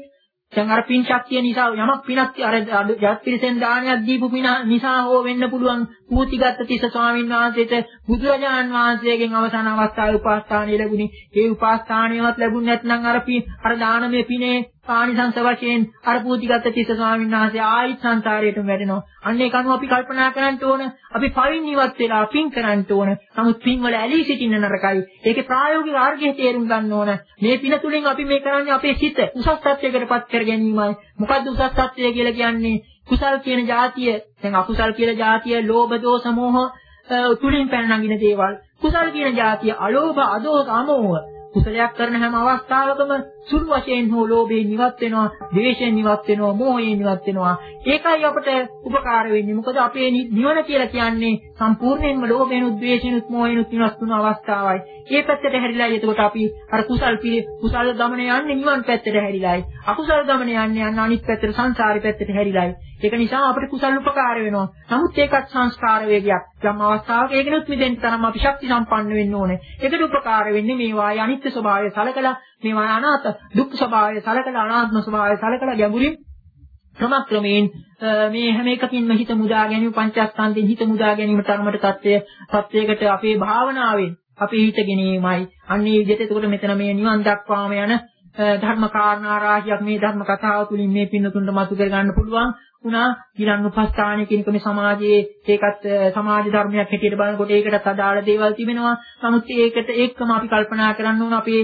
දැන් අර පින් ශක්තිය නිසා යමක් පිනක් අර ජත් පිරිසෙන් දානයක් දීපු පින නිසා හෝ වෙන්න පුළුවන් පූතිගත් තිස්ස ස්වාමීන් වහන්සේට බුදුරජාණන් වහන්සේගෙන් අවසාන අවස්ථාවේ උපස්ථානය ලැබුණේ. ඒ උපස්ථානයවත් ලැබුණ නැත්නම් අර අර දානමය පිනේ ආනිසංස වශයෙන් අර පූතිගත් තිස්ස ස්වාමීන් වහන්සේ ආයිත් සංසාරයටම වැටෙනවා. අන්න ඒක අනුව අපි කල්පනා කරන්න ඕන. අපි පවින් ඉවත් වෙලා පින් කරන්න ඕන. නමුත් පින් වල ඇලී සිටින්න නරකයි. ඒකේ ප්‍රායෝගික අර්ථය තේරුම් ගන්න ඕන. මේ පින තුලින් අපි මේ කරන්නේ අපේ සිත උසස් තත්යකටපත් කර ගැනීමයි. මොකද්ද උසස් තත්ත්වය කියලා කියන්නේ? කුසල් කියන જાතිය, දැන් අකුසල් කියලා જાතිය, ලෝභ, දෝෂ, මෝහ තුලින් පැන නගින දේවල්. කුසල් කියන જાතිය අලෝභ, අදෝෂ, අමෝහ. කුසලයක් කරන හැම අවස්ථාවකම සුළු වශයෙන් හෝ ලෝභයෙන් ඉවත් වෙනවා, ද්වේෂයෙන් ඉවත් වෙනවා, මෝහයෙන් ඉවත් වෙනවා. ඒකයි අපට උපකාර වෙන්නේ. මොකද අපේ නිවන කියලා කියන්නේ සම්පූර්ණයෙන්ම ලෝභයෙන්, ද්වේෂයෙන්, මෝහයෙන් ඉවත් වුණ අවස්ථාවයි. ඒ පැත්තට හැරිලායි එතකොට අපි අර කුසල් පිළි කුසල ගමන යන්නේ නිවන් පැත්තට හැරිලායි. අකුසල ගමන යන්නේ යන අනිත් පැත්තට සංසාරي පැත්තට හැරිලායි. ඒක නිසා අපිට කුසල උපකාර වෙනවා. නමුත් ඒකත් සංස්කාර වේගයක්. යම් අවස්ථාවක ඒකනොත් මිදෙන්න තරම් අපි ශක්ති සම්පන්න වෙන්න ඕනේ. ඒකට උපකාර වෙන්නේ මේවායේ අනිත්‍ය ස්වභාවය සලකලා, මේවායේ අනාත්ම දුක්ඛ ස්වභාවය සලකලා, අනාත්ම ස්වභාවය සලකලා ගැඹුරින් ක්‍රමක්‍රමයෙන් මේ හැම එකකින්ම හිත මුදා ගැනීම, පංචස්කන්ධයෙන් හිත මුදා ගැනීම තරමට තත්ත්වය තත්ත්වයකට අපේ භාවනාවෙන් අපේ හිත ගෙනීමයි. අන්නේ විදිහට එතකොට මෙතන මේ නිවන් දක්වාම යන ධර්ම කාරණා රාශියක් මේ ධර්ම කතාව තුලින් මේ පින්නතුන්ට මතු කර ගන්න පුළුවන් වුණා. ඊළඟ උපස්ථානය කියන එක මේ සමාජයේ ඒකත් සමාජ ධර්මයක් හැටියට බලනකොට ඒකටත් අදාළ දේවල් තිබෙනවා. නමුත් ඒකට එක්කම අපි කල්පනා කරන්න ඕන අපේ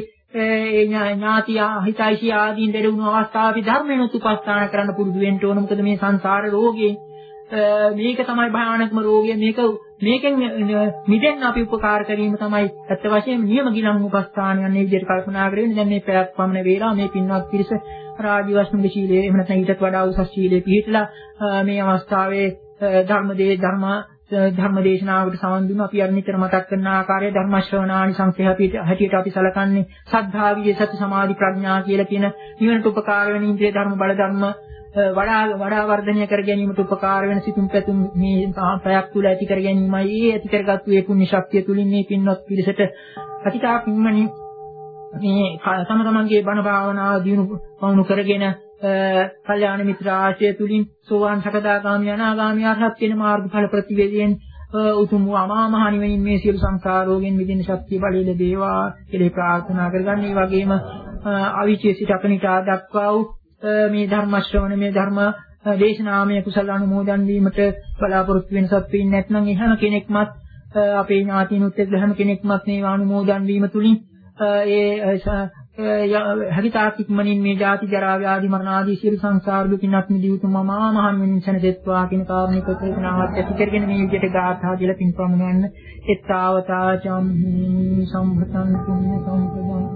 ඥාතිය හිතයිසි ආදීන් දෙරුණු අවස්ථාවේ ධර්මෙනුත් උපස්ථාන කරන්න පුරුදු වෙන්න ඕන. මොකද මේ සංසාර රෝගේ මේක තමයි භයානකම රෝගය. මේක මේකෙන් මිදෙන්න අපි උපකාර කිරීම තමයි ඇත්ත වශයෙන්ම නියම ගිලන් උපස්ථානයන් මේ විදිහට කල්පනා කරගෙන දැන් මේ පැයක් පමණ වේලා මේ පින්වත් පිරිස රාජ්‍යවස්තුගේ ශීලයේ එහෙම නැත්නම් ඊටත් වඩා උසස් ශීලයේ පිළිපදලා මේ අවස්ථාවේ ධර්මදේ ධර්ම ධර්මදේශනාවකට සමන් දුන්නා. අපි අර නිතර මතක් කරන ආකාරය ධර්ම ශ්‍රවණානි සංසය හැටියට අපි සලකන්නේ සද්ධා, විරිය, සති, සමාධි, ප්‍රඥා කියලා කියන නිවනට උපකාර වෙන ඉන්ද්‍රිය ධර්ම, බල ධර්ම වඩා වඩා වර්ධනය කර ගැනීමට උපකාර වෙන සිතුම් පැතුම් මේ ප්‍රයක් තුල ඇති කර ගැනීමයි. ඒ ඇති කරගත්තු ඒ පුණ්‍ය ශක්තිය තුලින් මේ පින්වත් පිරිසට අතිතා පින්මණි මේ තම තමන්ගේ බණ භාවනාව දිනු වුණු කරගෙන කල්යාණ මිත්‍ර ආශ්‍රය තුලින් සෝවාන් සකදාගාමී අනාගාමී අරහත් වෙන මාර්ගඵල ප්‍රතිවේදයෙන් උතුම් වූ අමා මහ නිවනින් මේ සියලු සංසාරෝගෙන් මිදෙන ශක්තිය බලය ලැබේවා කියලා ප්‍රාර්ථනා කරගන්න. ඒ වගේම අවිචේ සිට අකනිටා දක්වා වූ මේ ධර්ම ශ්‍රවණ මේ ධර්ම දේශනාමය කුසල අනුමෝදන් වීමට බලාපොරොත්තු වෙන සත්ත්වයින් නැත්නම් ඒ හැම කෙනෙක්මත් අපේ ඥාතිනුත් එක්ක හැම කෙනෙක්මත් මේ අනුමෝදන් වීම තුලින් ඒ හරිතාක් ඉක්මනින් මේ ජාති ජරා ව්‍යාධි මරණ ආදී සියලු සංසාර දුකින්වත් මිදී උතුම් මහා මහන් වෙනින් සැනසෙත්වා කියන කාරණික ප්‍රේතනාවත් ඇති කරගෙන මේ විදිහට ගාථා කියලා පින් පමුණවන්න. එත්තාවතා චම්හි සම්භතං පුඤ්ඤ සම්පදං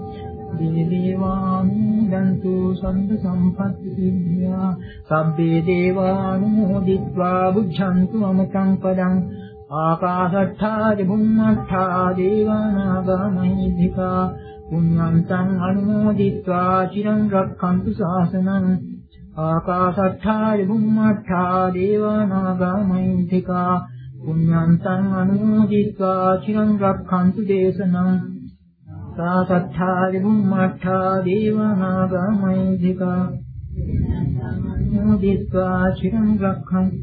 දේවානි දන්තු සම්ප සම්පත්ති සිද්ධා සබ්බේ දේවානුමෝදිत्वा බුද්ධන්තු අමතං පදං ආකාශට්ඨා බුම්මට්ඨා දේවානාගා මහිද්దికා පුඤ්ඤන්තං අනුමෝදිत्वा චිරං රක්ඛන්තු ශාසනං ආකාශට්ඨා බුම්මට්ඨා දේවානාගා මහිද්దికා පුඤ්ඤන්තං අනුමෝදිत्वा චිරං රක්ඛන්තු දේශනං ආකාශට්ඨා බුම්මට්ඨා දේවානාගා මහිද්దికා අනුමෝදිत्वा චිරං රක්ඛන්තු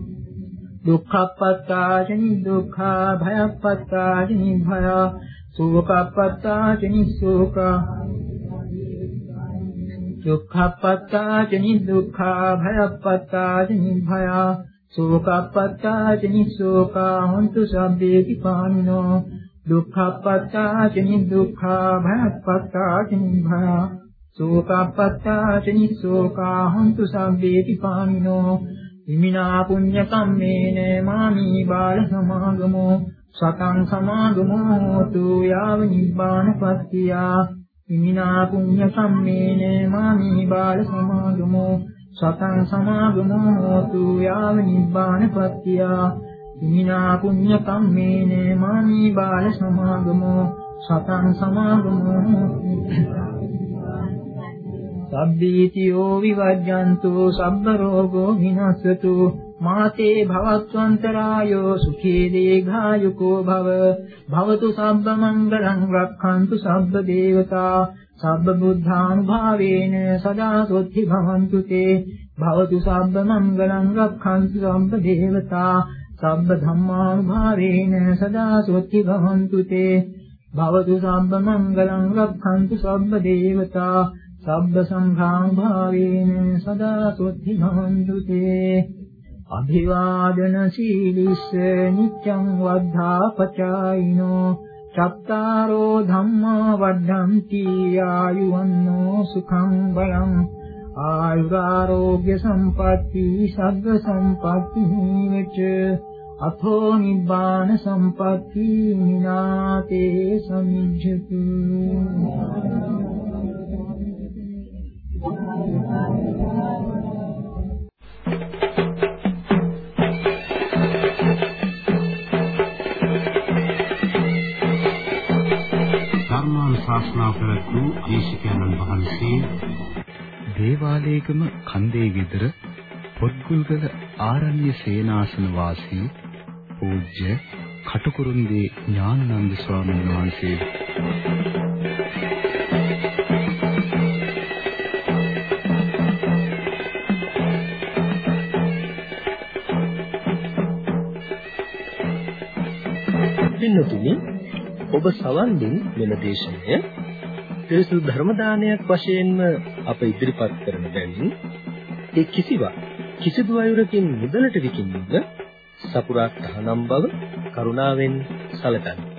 දුක්ඛප්පත්තාචනි දුක්ඛා භයප්පත්තාචනි භයා සෝකප්පත්තාචනි සෝකා දුක්ඛප්පත්තාචනි දුක්ඛා භයප්පත්තාචනි භයා සෝකප්පත්තාචනි සෝකා හොන්තු සබ්බේති පානිනෝ දුක්ඛප්පත්තාචනි දුක්ඛා භයප්පත්තාචනි භයා සෝකප්පත්තාචනි සෝකා හොන්තු සබ්බේති පානිනෝ ඉමිනා පුඤ්ඤ කම්මේන මාමි බාල සමාගමෝ සතං සමාගමෝ තු යාව නිබ්බානපත්තියා ඉමිනා පුඤ්ඤ කම්මේන මාමි බාල සමාගමෝ සතං සමාගමෝ තු යාව නිබ්බානපත්තියා ඉමිනා පුඤ්ඤ කම්මේන මාමි බාල සමාගමෝ සතං සමාගමෝ සබ්බීතියෝ විවජ්ජන්තු සබ්බ රෝගෝ විනස්සතු මාතේ භවත්වන්තරායෝ සුඛී දීඝායුකෝ භව භවතු සබ්බ මංගලං රක්ඛන්තු සබ්බ දේවතා සබ්බ බුද්ධානුභාවේන සදා සොත්ති භවන්තු තේ භවතු සබ්බ මංගලං රක්ඛන්තු සබ්බ දේවතා සබ්බ ධම්මානුභාවේන සදා සොත්ති භවන්තු තේ භවතු සබ්බ මංගලං රක්ඛන්තු සබ්බ දේවතා සබ්බ සංඝානුභාවේන සදා සොත්ති භවන්තු තේ අභිවාදන සීලිස්ස නිච්ඡං වද්ධා පචායිනෝ චත්තාරෝ ධම්මා වඩ්ඩಂತಿ ආයුවන්නෝ සුඛං බලං ආයුරාෝග්‍ය සම්පatti සග්ග සම්පatti හිමිච අතෝ නිබ්බාන සම්පatti විනාතේ සම්ජ්ජතු ශාස්ත්‍රා ප්‍රතු දේශකයන්න් වහන්සේ දේවාලයේගම කන්දේ ගෙදර පොත්ගුල්ගල ආරණ්‍ය සේනාසන වාසී පූජ්‍ය කටුකුරුන්දී ඥානানন্দ ස්වාමීන් වහන්සේ පින්නතුනි ඔබ සවන් දුන් මෙම දේශනය ත්‍රිසු ධර්ම දානයක් වශයෙන්ම අප ඉදිරිපත් කරන බැවින් ඒ කිසිවක් කිසිදු අයුරකින් මුදලට විකිණීම සපුරා තහනම් බව කරුණාවෙන් සැලකන්න.